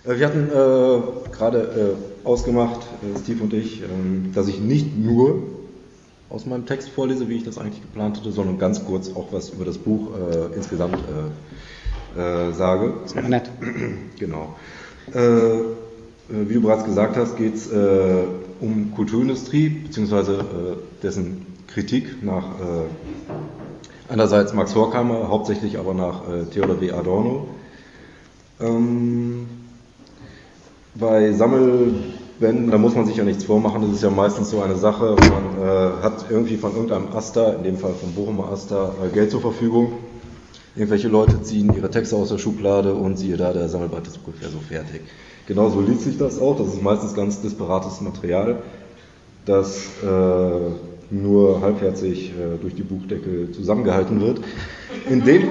Wir hatten gerade ausgemacht, Steve und ich, dass ich nicht nur aus meinem Text vorlese, wie ich das eigentlich geplant hatte, sondern ganz kurz auch was über das Buch insgesamt sage. Das ist nett. Genau. Wie du bereits gesagt hast, geht es um Kulturindustrie, beziehungsweise dessen Kritik nach einerseits Max Horkheimer, hauptsächlich aber nach Theodor W. Adorno. Bei Sammelbänden, da muss man sich ja nichts vormachen, das ist ja meistens so eine Sache, man hat irgendwie von irgendeinem Aster, in dem Fall vom Bochumer Aster, Geld zur Verfügung. Irgendwelche Leute ziehen ihre Texte aus der Schublade und siehe da, der Sammelband ist ungefähr so fertig. Genauso liest sich das auch, das ist meistens ganz disparates Material, das nur halbherzig durch die Buchdeckel zusammengehalten wird. In dem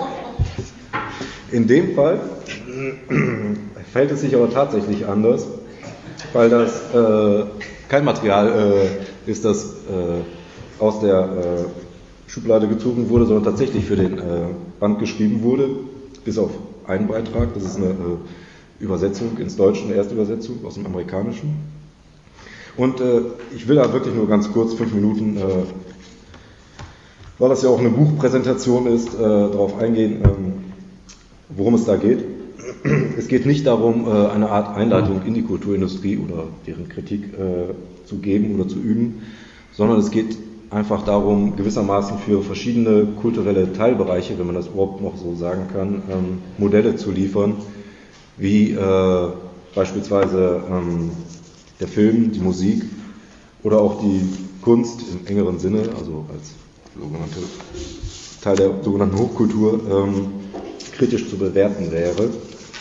Fall fällt es sich aber tatsächlich anders, weil das kein Material ist, das aus der Schublade gezogen wurde, sondern tatsächlich für den Band geschrieben wurde, bis auf einen Beitrag, das ist eine Übersetzung ins Deutsche, eine Erstübersetzung aus dem Amerikanischen. Und ich will da wirklich nur ganz kurz, 5 Minuten, weil das ja auch eine Buchpräsentation ist, darauf eingehen, worum es da geht. Es geht nicht darum, eine Art Einleitung in die Kulturindustrie oder deren Kritik zu geben oder zu üben, sondern es geht einfach darum, gewissermaßen für verschiedene kulturelle Teilbereiche, wenn man das überhaupt noch so sagen kann, Modelle zu liefern, wie beispielsweise der Film, die Musik oder auch die Kunst im engeren Sinne, also als sogenannte Teil der sogenannten Hochkultur, kritisch zu bewerten wäre.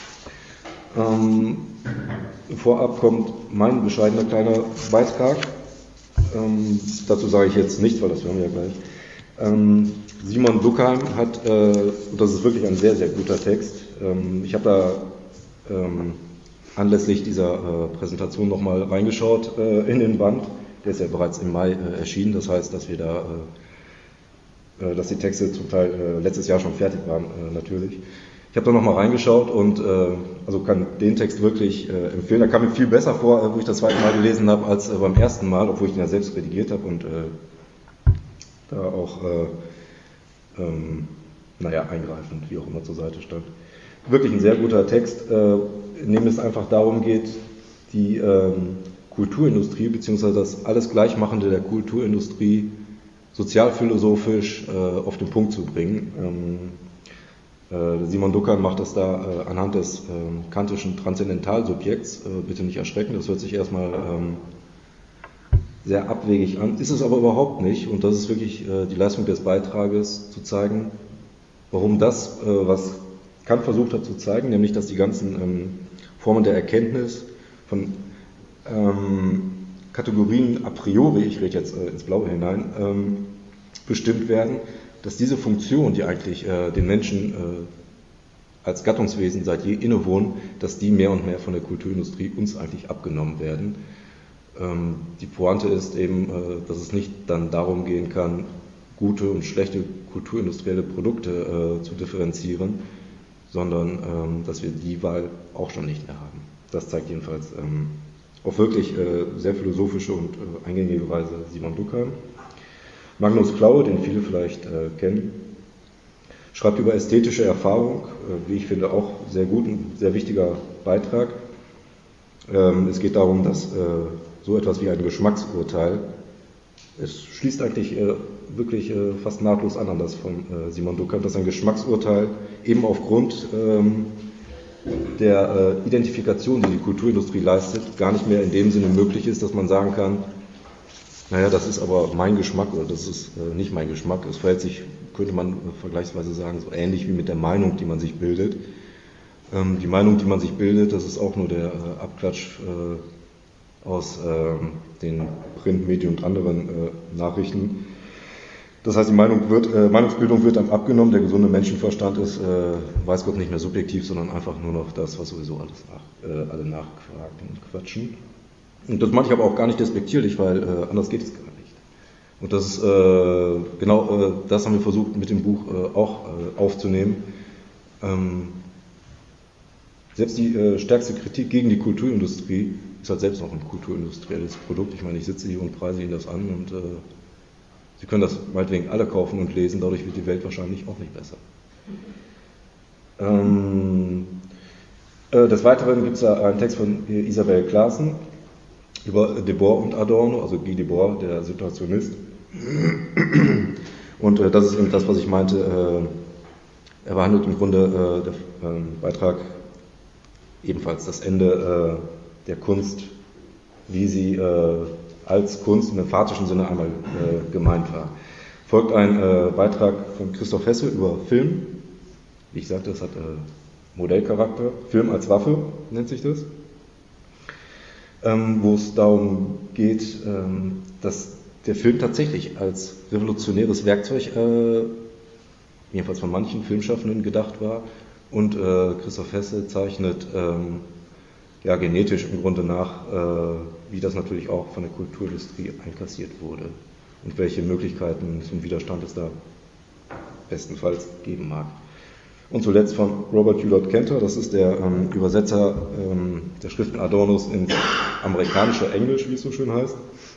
Vorab kommt mein bescheidener kleiner Beitrag. Dazu sage ich jetzt nichts, weil das hören wir ja gleich. Simon Duckheim hat, und das ist wirklich ein sehr, sehr guter Text, ich habe da anlässlich dieser Präsentation nochmal reingeschaut in den Band, der ist ja bereits im Mai erschienen, das heißt, dass wir da, dass die Texte zum Teil letztes Jahr schon fertig waren, natürlich. Ich habe da nochmal reingeschaut und also kann den Text wirklich empfehlen. Da kam mir viel besser vor, wo ich das zweite Mal gelesen habe, als beim ersten Mal, obwohl ich ihn ja selbst redigiert habe und da auch eingreifend, wie auch immer, zur Seite stand. Wirklich ein sehr guter Text, in dem es einfach darum geht, die Kulturindustrie bzw. das alles Gleichmachende der Kulturindustrie sozialphilosophisch auf den Punkt zu bringen. Simon Duckheim macht das da anhand des kantischen Transzendentalsubjekts, bitte nicht erschrecken, das hört sich erstmal sehr abwegig an, ist es aber überhaupt nicht, und das ist wirklich die Leistung des Beitrages, zu zeigen, warum das, was Kant versucht hat zu zeigen, nämlich dass die ganzen Formen der Erkenntnis von Kategorien a priori, ich rede jetzt ins Blaue hinein, bestimmt werden, dass diese Funktion, die eigentlich den Menschen als Gattungswesen seit je innewohnen, dass die mehr und mehr von der Kulturindustrie uns eigentlich abgenommen werden. Die Pointe ist eben, dass es nicht dann darum gehen kann, gute und schlechte kulturindustrielle Produkte zu differenzieren, sondern dass wir die Wahl auch schon nicht mehr haben. Das zeigt jedenfalls auf wirklich sehr philosophische und eingängige Weise Simon Duckheim. Magnus Klaue, den viele vielleicht kennen, schreibt über ästhetische Erfahrung, wie ich finde auch sehr gut, ein sehr wichtiger Beitrag. Es geht darum, dass so etwas wie ein Geschmacksurteil, es schließt eigentlich wirklich fast nahtlos an das von Simon Duckheim, dass ein Geschmacksurteil eben aufgrund der Identifikation, die die Kulturindustrie leistet, gar nicht mehr in dem Sinne möglich ist, dass man sagen kann, naja, das ist aber mein Geschmack oder das ist nicht mein Geschmack. Es verhält sich, könnte man vergleichsweise sagen, so ähnlich wie mit der Meinung, die man sich bildet. Die Meinung, die man sich bildet, das ist auch nur der Abklatsch aus den Printmedien und anderen Nachrichten. Das heißt, die Meinungsbildung wird dann abgenommen, der gesunde Menschenverstand ist, weiß Gott, nicht mehr subjektiv, sondern einfach nur noch das, was sowieso alle nachquaken und quatschen. Und das meine ich aber auch gar nicht despektierlich, weil anders geht es gar nicht. Und das ist genau das haben wir versucht mit dem Buch auch aufzunehmen. Selbst die stärkste Kritik gegen die Kulturindustrie ist halt selbst noch ein kulturindustrielles Produkt. Ich meine, ich sitze hier und preise Ihnen das an und Sie können das meinetwegen alle kaufen und lesen, dadurch wird die Welt wahrscheinlich auch nicht besser. Des Weiteren gibt es da einen Text von Isabel Claassen über Debord und Adorno, also Guy Debord, der Situationist. Und das ist eben das, was ich meinte. Er behandelt im Grunde der Beitrag ebenfalls das Ende der Kunst, wie sie als Kunst im emphatischen Sinne einmal gemeint war. Folgt ein Beitrag von Christoph Hesse über Film. Wie ich sagte, das hat Modellcharakter. Film als Waffe nennt sich das. Wo es darum geht, dass der Film tatsächlich als revolutionäres Werkzeug, jedenfalls von manchen Filmschaffenden, gedacht war. Und Christoph Hesse zeichnet genetisch im Grunde nach, wie das natürlich auch von der Kulturindustrie einkassiert wurde und welche Möglichkeiten zum Widerstand es da bestenfalls geben mag. Und zuletzt von Robert Hewlett Kenter, das ist der Übersetzer der Schriften Adornos ins amerikanische Englisch, wie es so schön heißt.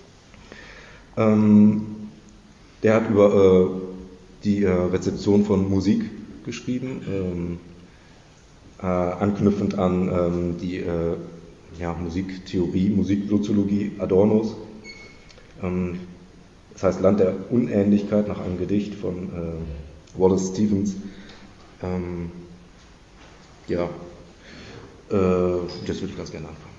Der hat über die Rezeption von Musik geschrieben, anknüpfend an die Musiktheorie, Musiksoziologie Adornos. Das heißt Land der Unähnlichkeit nach einem Gedicht von Wallace Stevens. Jetzt würde ich ganz gerne anfangen.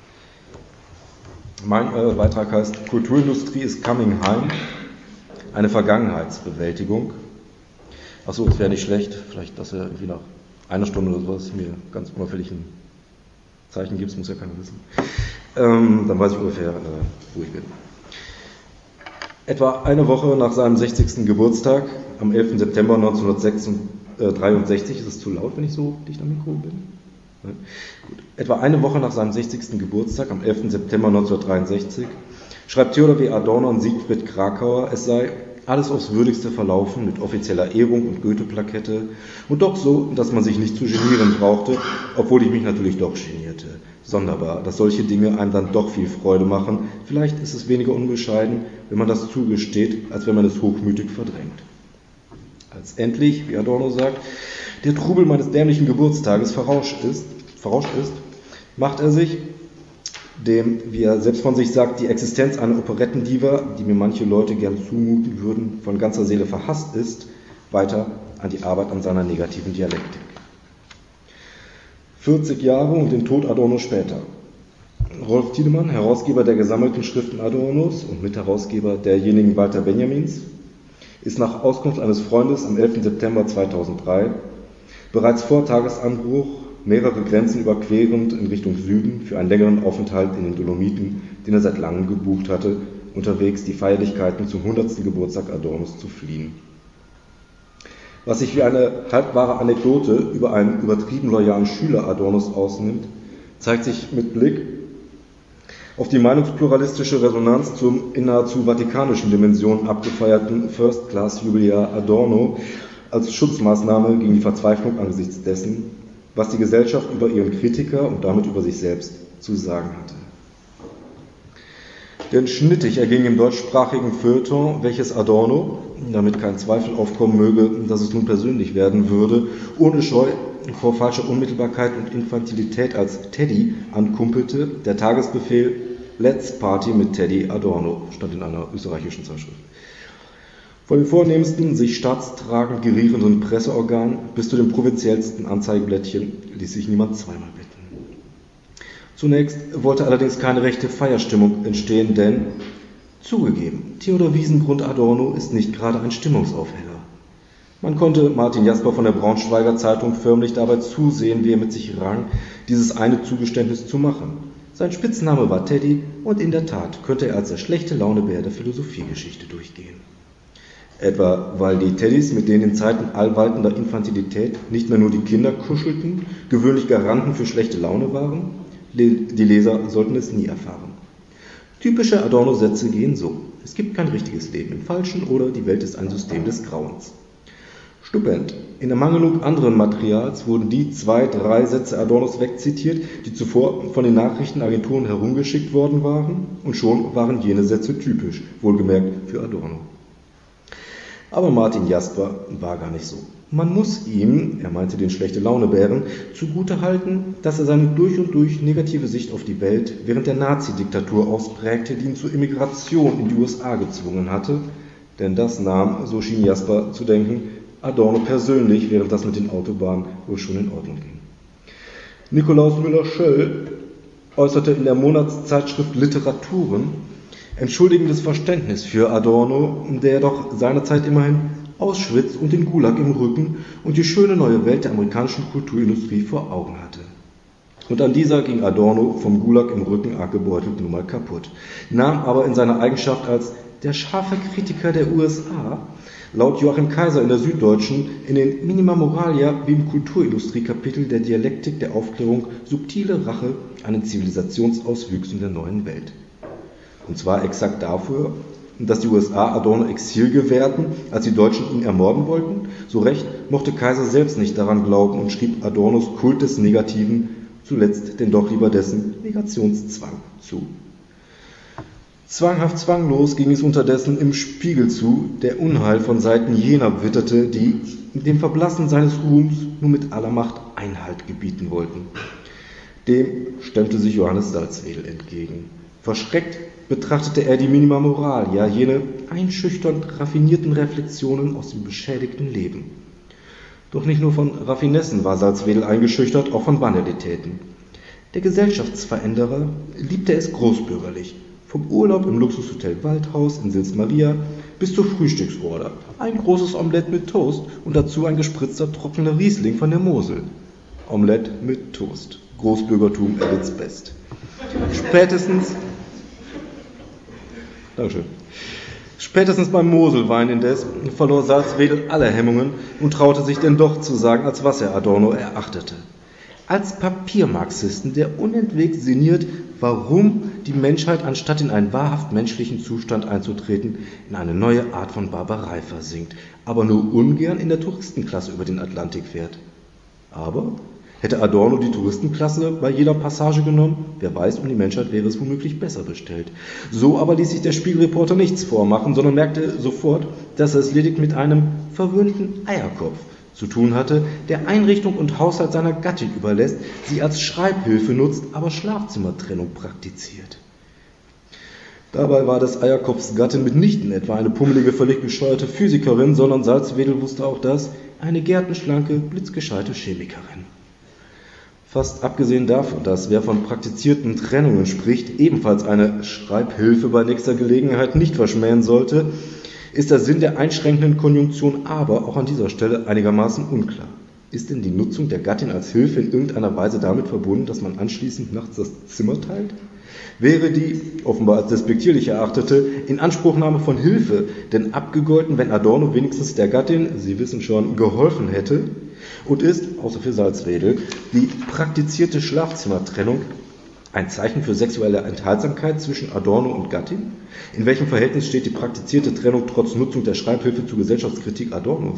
Mein Beitrag heißt Kulturindustrie is coming heim, eine Vergangenheitsbewältigung. Achso, es wäre nicht schlecht, vielleicht, dass er irgendwie nach einer Stunde oder sowas mir ganz unauffällig ein Zeichen gibt, das muss ja keiner wissen. Dann weiß ich ungefähr, wo ich bin. Etwa eine Woche nach seinem 60. Geburtstag, am 11. September 1963, ist es zu laut, wenn ich so dicht am Mikro bin? Nein? Gut. Etwa eine Woche nach seinem 60. Geburtstag, am 11. September 1963, schreibt Theodor W. Adorno an Siegfried Krakauer, es sei alles aufs Würdigste verlaufen, mit offizieller Ehrung und Goethe-Plakette und doch so, dass man sich nicht zu genieren brauchte, obwohl ich mich natürlich doch genierte. Sonderbar, dass solche Dinge einem dann doch viel Freude machen. Vielleicht ist es weniger unbescheiden, wenn man das zugesteht, als wenn man es hochmütig verdrängt. Als endlich, wie Adorno sagt, der Trubel meines dämlichen Geburtstages verrauscht ist, macht er sich, dem, wie er selbst von sich sagt, die Existenz einer Operettendiva, die mir manche Leute gern zumuten würden, von ganzer Seele verhasst ist, weiter an die Arbeit an seiner negativen Dialektik. 40 Jahre und den Tod Adorno später. Rolf Tiedemann, Herausgeber der gesammelten Schriften Adornos und Mitherausgeber derjenigen Walter Benjamins, ist nach Auskunft eines Freundes am 11. September 2003 bereits vor Tagesanbruch mehrere Grenzen überquerend in Richtung Süden für einen längeren Aufenthalt in den Dolomiten, den er seit langem gebucht hatte, unterwegs die Feierlichkeiten zum 100. Geburtstag Adornos zu fliehen. Was sich wie eine halbwahre Anekdote über einen übertrieben loyalen Schüler Adornos ausnimmt, zeigt sich mit Blick auf die meinungspluralistische Resonanz zum in nahezu vatikanischen Dimensionen abgefeierten First-Class-Jubiläar Adorno als Schutzmaßnahme gegen die Verzweiflung angesichts dessen, was die Gesellschaft über ihren Kritiker und damit über sich selbst zu sagen hatte. Denn schnittig erging im deutschsprachigen Feuilleton, welches Adorno, damit kein Zweifel aufkommen möge, dass es nun persönlich werden würde, ohne Scheu vor falscher Unmittelbarkeit und Infantilität als Teddy ankumpelte, der Tagesbefehl Let's Party mit Teddy Adorno, stand in einer österreichischen Zeitschrift. Von den vornehmsten, sich staatstragend gerierenden Presseorganen bis zu den provinziellsten Anzeigenblättchen ließ sich niemand zweimal bitten. Zunächst wollte allerdings keine rechte Feierstimmung entstehen, denn, zugegeben, Theodor Wiesengrund Adorno ist nicht gerade ein Stimmungsaufheller. Man konnte Martin Jasper von der Braunschweiger Zeitung förmlich dabei zusehen, wie er mit sich rang, dieses eine Zugeständnis zu machen. Sein Spitzname war Teddy und in der Tat könnte er als der schlechte Launebär der Philosophiegeschichte durchgehen. Etwa weil die Teddys, mit denen in Zeiten allwaltender Infantilität nicht mehr nur die Kinder kuschelten, gewöhnlich Garanten für schlechte Laune waren? Die Leser sollten es nie erfahren. Typische Adorno-Sätze gehen so: Es gibt kein richtiges Leben im Falschen oder die Welt ist ein System des Grauens. Stupend. In Ermangelung anderen Materials wurden die 2, 3 Sätze Adornos wegzitiert, die zuvor von den Nachrichtenagenturen herumgeschickt worden waren, und schon waren jene Sätze typisch, wohlgemerkt für Adorno. Aber Martin Jasper war gar nicht so. Man muss ihm, er meinte den Schlechte-Laune-Bären, zugutehalten, dass er seine durch und durch negative Sicht auf die Welt während der Nazi-Diktatur ausprägte, die ihn zur Emigration in die USA gezwungen hatte, denn das nahm, so schien Jasper zu denken, Adorno persönlich, während das mit den Autobahnen wohl schon in Ordnung ging. Nikolaus Müller-Schöll äußerte in der Monatszeitschrift Literaturen entschuldigendes Verständnis für Adorno, der doch seinerzeit immerhin Auschwitz und den Gulag im Rücken und die schöne neue Welt der amerikanischen Kulturindustrie vor Augen hatte. Und an dieser ging Adorno vom Gulag im Rücken arg gebeutelt nun mal kaputt, nahm aber in seiner Eigenschaft als der scharfe Kritiker der USA laut Joachim Kaiser in der Süddeutschen in den Minima Moralia wie im Kulturindustriekapitel der Dialektik der Aufklärung subtile Rache an den Zivilisationsauswüchsen der neuen Welt. Und zwar exakt dafür, dass die USA Adorno Exil gewährten, als die Deutschen ihn ermorden wollten. So recht mochte Kaiser selbst nicht daran glauben und schrieb Adornos Kult des Negativen zuletzt denn doch lieber dessen Negationszwang zu. Zwanghaft zwanglos ging es unterdessen im Spiegel zu, der Unheil von Seiten jener witterte, die dem Verblassen seines Ruhms nur mit aller Macht Einhalt gebieten wollten. Dem stemmte sich Johannes Salzwedel entgegen. Verschreckt betrachtete er die Minima Moralia, jene einschüchternd raffinierten Reflexionen aus dem beschädigten Leben. Doch nicht nur von Raffinessen war Salzwedel eingeschüchtert, auch von Banalitäten. Der Gesellschaftsveränderer liebte es großbürgerlich. Vom Urlaub im Luxushotel Waldhaus in Sils Maria bis zur Frühstücksorder. Ein großes Omelett mit Toast und dazu ein gespritzter trockener Riesling von der Mosel. Omelett mit Toast. Großbürgertum at its best. Spätestens beim Moselwein indes verlor Salzwedel alle Hemmungen und traute sich denn doch zu sagen, als was er Adorno erachtete. Als Papiermarxisten, der unentwegt sinniert, warum die Menschheit, anstatt in einen wahrhaft menschlichen Zustand einzutreten, in eine neue Art von Barbarei versinkt, aber nur ungern in der Touristenklasse über den Atlantik fährt. Aber hätte Adorno die Touristenklasse bei jeder Passage genommen, wer weiß, um die Menschheit wäre es womöglich besser bestellt. So aber ließ sich der Spiegelreporter nichts vormachen, sondern merkte sofort, dass er es lediglich mit einem verwöhnten Eierkopf zu tun hatte, der Einrichtung und Haushalt seiner Gattin überlässt, sie als Schreibhilfe nutzt, aber Schlafzimmertrennung praktiziert. Dabei war des Eierkopfs Gattin mitnichten etwa eine pummelige, völlig bescheuerte Physikerin, sondern Salzwedel wusste auch das, eine gärtenschlanke, blitzgescheite Chemikerin. Fast abgesehen davon, dass wer von praktizierten Trennungen spricht, ebenfalls eine Schreibhilfe bei nächster Gelegenheit nicht verschmähen sollte, ist der Sinn der einschränkenden Konjunktion aber auch an dieser Stelle einigermaßen unklar. Ist denn die Nutzung der Gattin als Hilfe in irgendeiner Weise damit verbunden, dass man anschließend nachts das Zimmer teilt? Wäre die, offenbar als despektierlich erachtete, Inanspruchnahme von Hilfe denn abgegolten, wenn Adorno wenigstens der Gattin, Sie wissen schon, geholfen hätte? Und ist, außer für Salzwedel, die praktizierte Schlafzimmertrennung ein Zeichen für sexuelle Enthaltsamkeit zwischen Adorno und Gattin? In welchem Verhältnis steht die praktizierte Trennung trotz Nutzung der Schreibhilfe zur Gesellschaftskritik Adornos?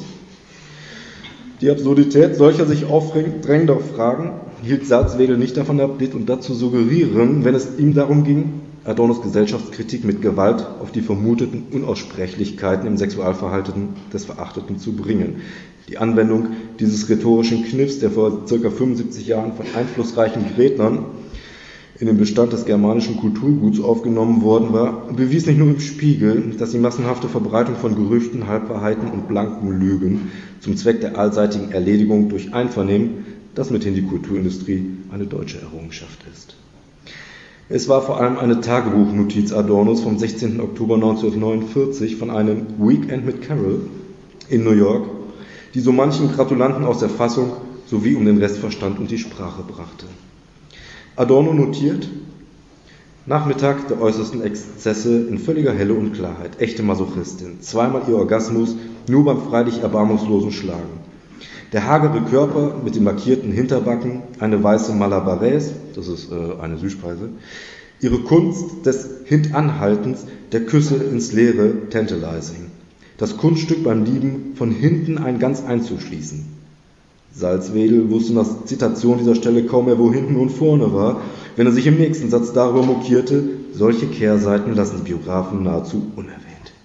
Die Absurdität solcher sich aufdrängender Fragen hielt Salzwedel nicht davon ab, dit und dat zu suggerieren, wenn es ihm darum ging, Adornos Gesellschaftskritik mit Gewalt auf die vermuteten Unaussprechlichkeiten im Sexualverhalten des Verachteten zu bringen. Die Anwendung dieses rhetorischen Kniffs, der vor ca. 75 Jahren von einflussreichen Rednern in den Bestand des germanischen Kulturguts aufgenommen worden war, bewies nicht nur im Spiegel, dass die massenhafte Verbreitung von Gerüchten, Halbwahrheiten und blanken Lügen zum Zweck der allseitigen Erledigung durch Einvernehmen, dass mithin die Kulturindustrie eine deutsche Errungenschaft ist. Es war vor allem eine Tagebuchnotiz Adornos vom 16. Oktober 1949 von einem Weekend mit Carol in New York, die so manchen Gratulanten aus der Fassung sowie um den Rest Verstand und die Sprache brachte. Adorno notiert: Nachmittag der äußersten Exzesse in völliger Helle und Klarheit, echte Masochistin, zweimal ihr Orgasmus, nur beim freilich erbarmungslosen Schlagen. Der hagere Körper mit den markierten Hinterbacken, eine weiße Malabarese, das ist eine Süßspeise, ihre Kunst des Hintanhaltens, der Küsse ins Leere, tantalizing. das Kunststück beim Lieben von hinten ein ganz einzuschließen. Salzwedel wusste nach Zitation dieser Stelle kaum mehr, wo hinten und vorne war, wenn er sich im nächsten Satz darüber mokierte, solche Kehrseiten lassen die Biografen nahezu unerwähnt.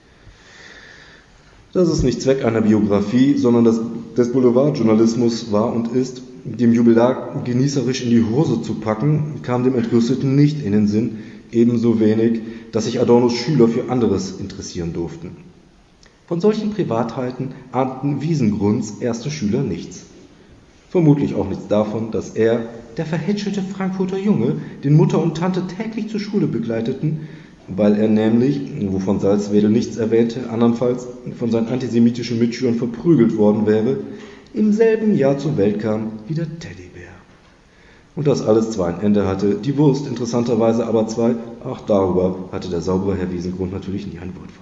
Das ist nicht Zweck einer Biografie, sondern des Boulevardjournalismus war und ist, dem Jubilar genießerisch in die Hose zu packen, kam dem Entrüsteten nicht in den Sinn, ebenso wenig, dass sich Adornos Schüler für anderes interessieren durften. Von solchen Privatheiten ahnten Wiesengrunds erste Schüler nichts. Vermutlich auch nichts davon, dass er, der verhätschelte Frankfurter Junge, den Mutter und Tante täglich zur Schule begleiteten, weil er nämlich, wovon Salzwedel nichts erwähnte, andernfalls von seinen antisemitischen Mitschülern verprügelt worden wäre, im selben Jahr zur Welt kam wie der Teddybär. Und das alles zwar ein Ende hatte, die Wurst interessanterweise aber zwei, ach darüber hatte der saubere Herr Wiesengrund natürlich nie ein Wort verloren.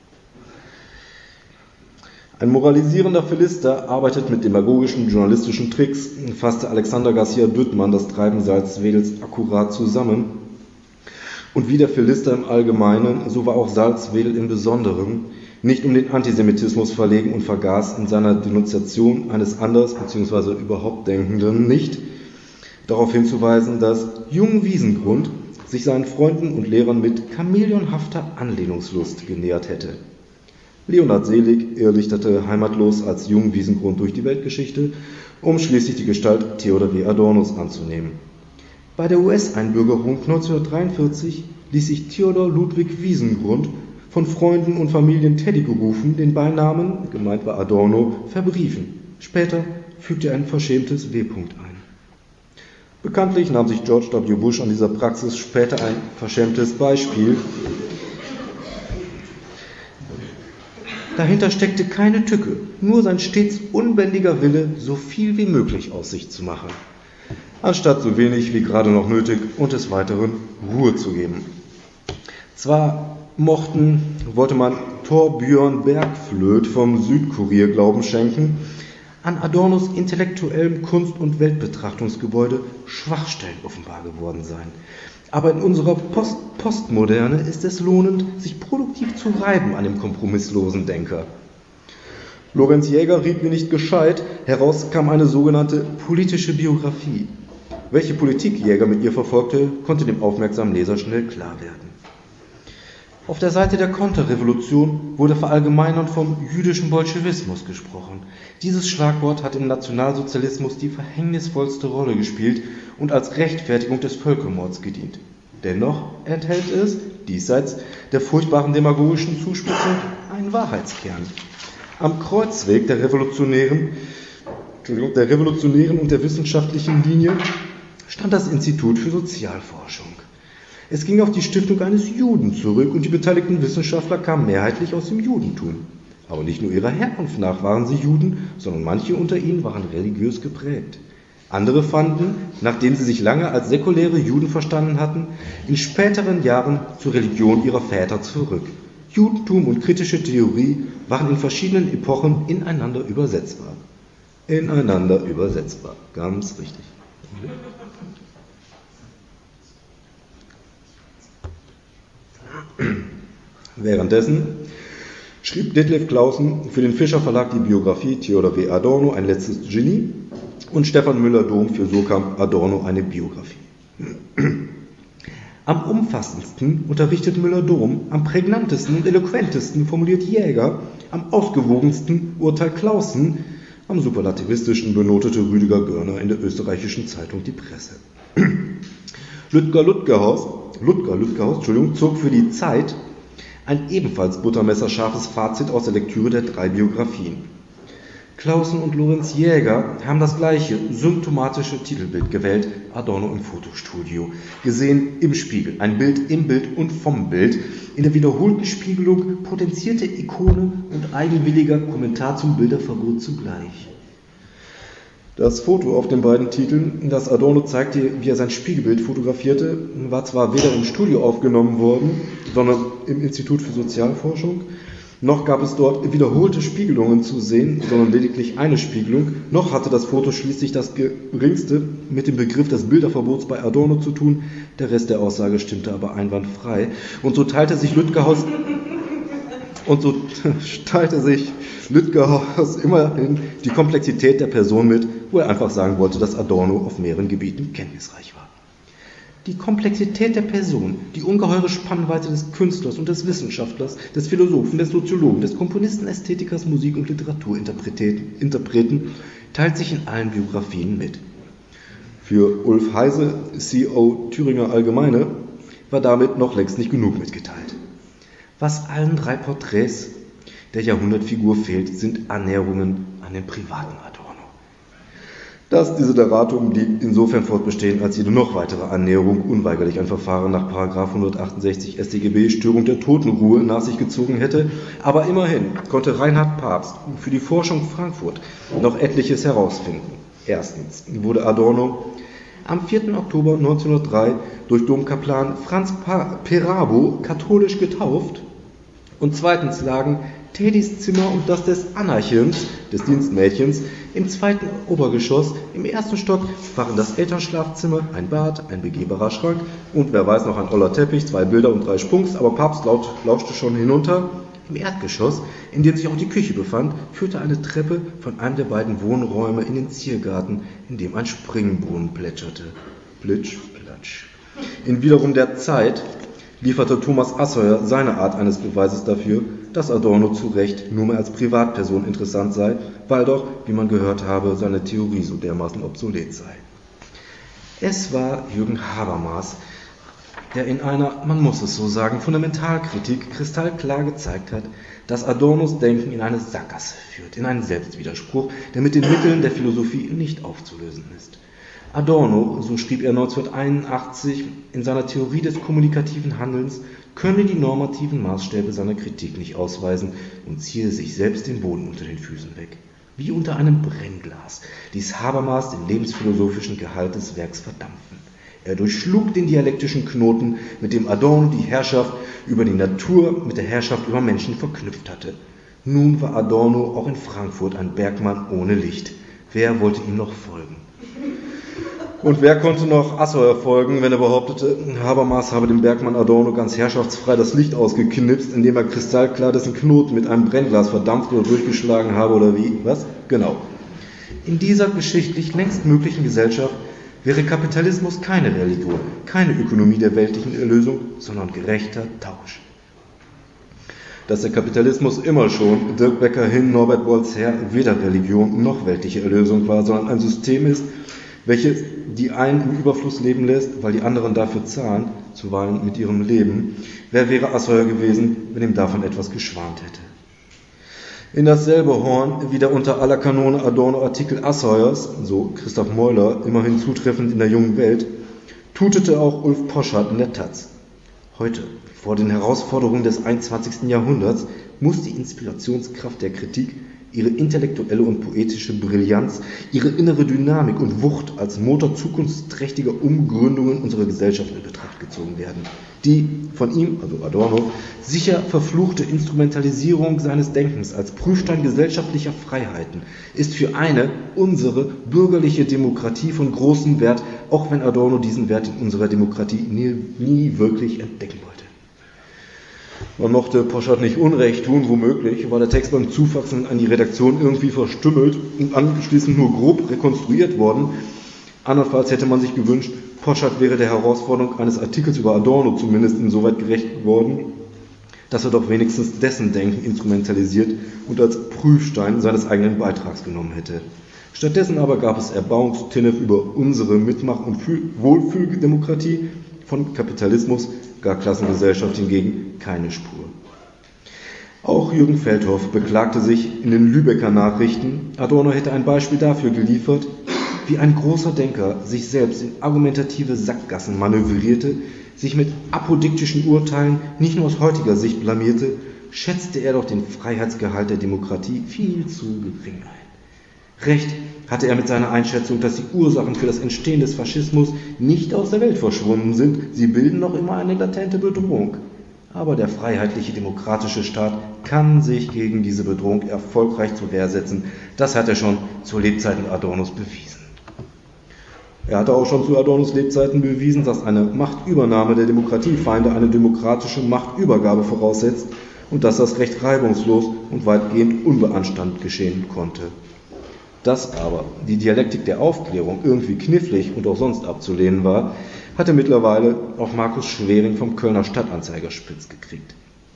Ein moralisierender Philister arbeitet mit demagogischen journalistischen Tricks, fasste Alexander Garcia Düttmann das Treiben Salzwedels akkurat zusammen. Und wie der Philister im Allgemeinen, so war auch Salzwedel im Besonderen nicht um den Antisemitismus verlegen und vergaß in seiner Denunziation eines anders bzw. überhaupt Denkenden nicht darauf hinzuweisen, dass Jung Wiesengrund sich seinen Freunden und Lehrern mit chameleonhafter Anlehnungslust genähert hätte. Leonhard Selig irrlichterte heimatlos als Jung Wiesengrund durch die Weltgeschichte, um schließlich die Gestalt Theodor W. Adornos anzunehmen. Bei der US-Einbürgerung 1943 ließ sich Theodor Ludwig Wiesengrund von Freunden und Familien Teddy gerufen, den Beinamen, gemeint war Adorno, verbriefen. Später fügte er ein verschämtes W. ein. Bekanntlich nahm sich George W. Bush an dieser Praxis später ein verschämtes Beispiel. Dahinter steckte keine Tücke, nur sein stets unbändiger Wille, so viel wie möglich aus sich zu machen, anstatt so wenig wie gerade noch nötig und des Weiteren Ruhe zu geben. Zwar wollte man Torbjörn Bergflöth vom Südkurier Glauben schenken, an Adornos intellektuellem Kunst- und Weltbetrachtungsgebäude Schwachstellen offenbar geworden sein. Aber in unserer Postmoderne ist es lohnend, sich produktiv zu reiben an dem kompromisslosen Denker. Lorenz Jäger riet mir nicht gescheit, heraus kam eine sogenannte politische Biografie. Welche Politik Jäger mit ihr verfolgte, konnte dem aufmerksamen Leser schnell klar werden. Auf der Seite der Konterrevolution wurde verallgemeinernd vom jüdischen Bolschewismus gesprochen. Dieses Schlagwort hat im Nationalsozialismus die verhängnisvollste Rolle gespielt und als Rechtfertigung des Völkermords gedient. Dennoch enthält es, diesseits der furchtbaren demagogischen Zuspitzung, einen Wahrheitskern. Am Kreuzweg der revolutionären und der wissenschaftlichen Linie stand das Institut für Sozialforschung. Es ging auf die Stiftung eines Juden zurück und die beteiligten Wissenschaftler kamen mehrheitlich aus dem Judentum. Aber nicht nur ihrer Herkunft nach waren sie Juden, sondern manche unter ihnen waren religiös geprägt. Andere fanden, nachdem sie sich lange als säkuläre Juden verstanden hatten, in späteren Jahren zur Religion ihrer Väter zurück. Judentum und kritische Theorie waren in verschiedenen Epochen ineinander übersetzbar. Ineinander übersetzbar, ganz richtig. Währenddessen schrieb Detlef Clausen für den Fischer Verlag die Biografie Theodor W. Adorno, ein letztes Genie, und Stefan Müller-Dom für Surkamp Adorno eine Biografie. Am umfassendsten unterrichtet Müller-Dom, am prägnantesten und eloquentesten formuliert Jäger, am ausgewogensten urteilt Clausen, am superlativistischen benotete Rüdiger Görner in der österreichischen Zeitung Die Presse. Ludger Lütgehaus, zog für die Zeit ein ebenfalls buttermesserscharfes Fazit aus der Lektüre der 3 Biografien. Clausen und Lorenz Jäger haben das gleiche symptomatische Titelbild gewählt, Adorno im Fotostudio. Gesehen im Spiegel, ein Bild im Bild und vom Bild, in der wiederholten Spiegelung potenzierte Ikone und eigenwilliger Kommentar zum Bilderverbot zugleich. Das Foto auf den beiden Titeln, das Adorno zeigte, wie er sein Spiegelbild fotografierte, war zwar weder im Studio aufgenommen worden, sondern im Institut für Sozialforschung, noch gab es dort wiederholte Spiegelungen zu sehen, sondern lediglich eine Spiegelung, noch hatte das Foto schließlich das Geringste mit dem Begriff des Bilderverbots bei Adorno zu tun, der Rest der Aussage stimmte aber einwandfrei. Und so teilte sich Lütgehaus Und so teilte sich Lütgehaus immerhin die Komplexität der Person mit, wo er einfach sagen wollte, dass Adorno auf mehreren Gebieten kenntnisreich war. Die Komplexität der Person, die ungeheure Spannweite des Künstlers und des Wissenschaftlers, des Philosophen, des Soziologen, des Komponisten, Ästhetikers, Musik- und Literaturinterpreten teilt sich in allen Biografien mit. Für Ulf Heise, CO Thüringer Allgemeine, war damit noch längst nicht genug mitgeteilt. Was allen 3 Porträts der Jahrhundertfigur fehlt, sind Annäherungen an den privaten Adorno. Das Desideratum blieb insofern fortbestehen, als jede noch weitere Annäherung unweigerlich ein Verfahren nach § 168 StGB Störung der Totenruhe nach sich gezogen hätte. Aber immerhin konnte Reinhard Pabst für die Forschung Frankfurt noch etliches herausfinden. Erstens wurde Adorno am 4. Oktober 1903 durch Domkaplan Franz Perabo katholisch getauft und zweitens lagen Teddys Zimmer und das des Anarchens, des Dienstmädchens, im 2. Obergeschoss. Im 1. Stock waren das Elternschlafzimmer, ein Bad, ein begehbarer Schrank und wer weiß noch ein oller Teppich, 2 Bilder und 3 Spunks, aber Pabst lauschte schon hinunter. Im Erdgeschoss, in dem sich auch die Küche befand, führte eine Treppe von einem der beiden Wohnräume in den Ziergarten, in dem ein Springbrunnen plätscherte. Plitsch, platsch. In wiederum der Zeit lieferte Thomas Assauer seine Art eines Beweises dafür, dass Adorno zu Recht nur mehr als Privatperson interessant sei, weil doch, wie man gehört habe, seine Theorie so dermaßen obsolet sei. Es war Jürgen Habermas, der in einer, man muss es so sagen, Fundamentalkritik kristallklar gezeigt hat, dass Adornos Denken in eine Sackgasse führt, in einen Selbstwiderspruch, der mit den Mitteln der Philosophie nicht aufzulösen ist. Adorno, so schrieb er 1981 in seiner Theorie des kommunikativen Handelns, könne die normativen Maßstäbe seiner Kritik nicht ausweisen und ziehe sich selbst den Boden unter den Füßen weg. Wie unter einem Brennglas ließ Habermas den lebensphilosophischen Gehalt des Werks verdampfen. Er durchschlug den dialektischen Knoten, mit dem Adorno die Herrschaft über die Natur mit der Herrschaft über Menschen verknüpft hatte. Nun war Adorno auch in Frankfurt ein Bergmann ohne Licht. Wer wollte ihm noch folgen? Und wer konnte noch Assauer folgen, wenn er behauptete, Habermas habe dem Bergmann Adorno ganz herrschaftsfrei das Licht ausgeknipst, indem er kristallklar dessen Knoten mit einem Brennglas verdampft oder durchgeschlagen habe oder wie? Was? Genau. In dieser geschichtlich längst möglichen Gesellschaft wäre Kapitalismus keine Religion, keine Ökonomie der weltlichen Erlösung, sondern gerechter Tausch. Dass der Kapitalismus immer schon, Dirk Becker hin, Norbert Bolz her, weder Religion noch weltliche Erlösung war, sondern ein System ist, welches die einen im Überfluss leben lässt, weil die anderen dafür zahlen, zuweilen mit ihrem Leben. Wer wäre Assauer gewesen, wenn ihm davon etwas geschwant hätte? In dasselbe Horn wie der unter aller Kanone Adorno-Artikel Assauers, so Christoph Meuler, immerhin zutreffend in der Jungen Welt, tutete auch Ulf Poschardt in der Taz. Heute, vor den Herausforderungen des 21. Jahrhunderts, muss die Inspirationskraft der Kritik, ihre intellektuelle und poetische Brillanz, ihre innere Dynamik und Wucht als Motor zukunftsträchtiger Umgründungen unserer Gesellschaft in Betracht gezogen werden. Die von ihm, also Adorno, sicher verfluchte Instrumentalisierung seines Denkens als Prüfstein gesellschaftlicher Freiheiten ist für eine, unsere bürgerliche Demokratie von großem Wert, auch wenn Adorno diesen Wert in unserer Demokratie nie wirklich entdecken wollte. Man mochte Poschardt nicht Unrecht tun, womöglich war der Text beim Zufaxen an die Redaktion irgendwie verstümmelt und anschließend nur grob rekonstruiert worden. Andernfalls hätte man sich gewünscht, Poschardt wäre der Herausforderung eines Artikels über Adorno zumindest insoweit gerecht geworden, dass er doch wenigstens dessen Denken instrumentalisiert und als Prüfstein seines eigenen Beitrags genommen hätte. Stattdessen aber gab es Erbauungstinnef über unsere Mitmach- und Wohlfühldemokratie, von Kapitalismus, gar Klassengesellschaft hingegen keine Spur. Auch Jürgen Feldhoff beklagte sich in den Lübecker Nachrichten, Adorno hätte ein Beispiel dafür geliefert, wie ein großer Denker sich selbst in argumentative Sackgassen manövrierte, sich mit apodiktischen Urteilen nicht nur aus heutiger Sicht blamierte, schätzte er doch den Freiheitsgehalt der Demokratie viel zu gering ein. Recht hatte er mit seiner Einschätzung, dass die Ursachen für das Entstehen des Faschismus nicht aus der Welt verschwunden sind, sie bilden noch immer eine latente Bedrohung. Aber der freiheitliche demokratische Staat kann sich gegen diese Bedrohung erfolgreich zur Wehr setzen. Das hat er schon zu Lebzeiten Adornos bewiesen. Er hatte auch schon zu Adornos Lebzeiten bewiesen, dass eine Machtübernahme der Demokratiefeinde eine demokratische Machtübergabe voraussetzt und dass das recht reibungslos und weitgehend unbeanstandet geschehen konnte. Dass aber die Dialektik der Aufklärung irgendwie knifflig und auch sonst abzulehnen war, hatte mittlerweile auch Markus Schwering vom Kölner Stadtanzeiger spitz gekriegt.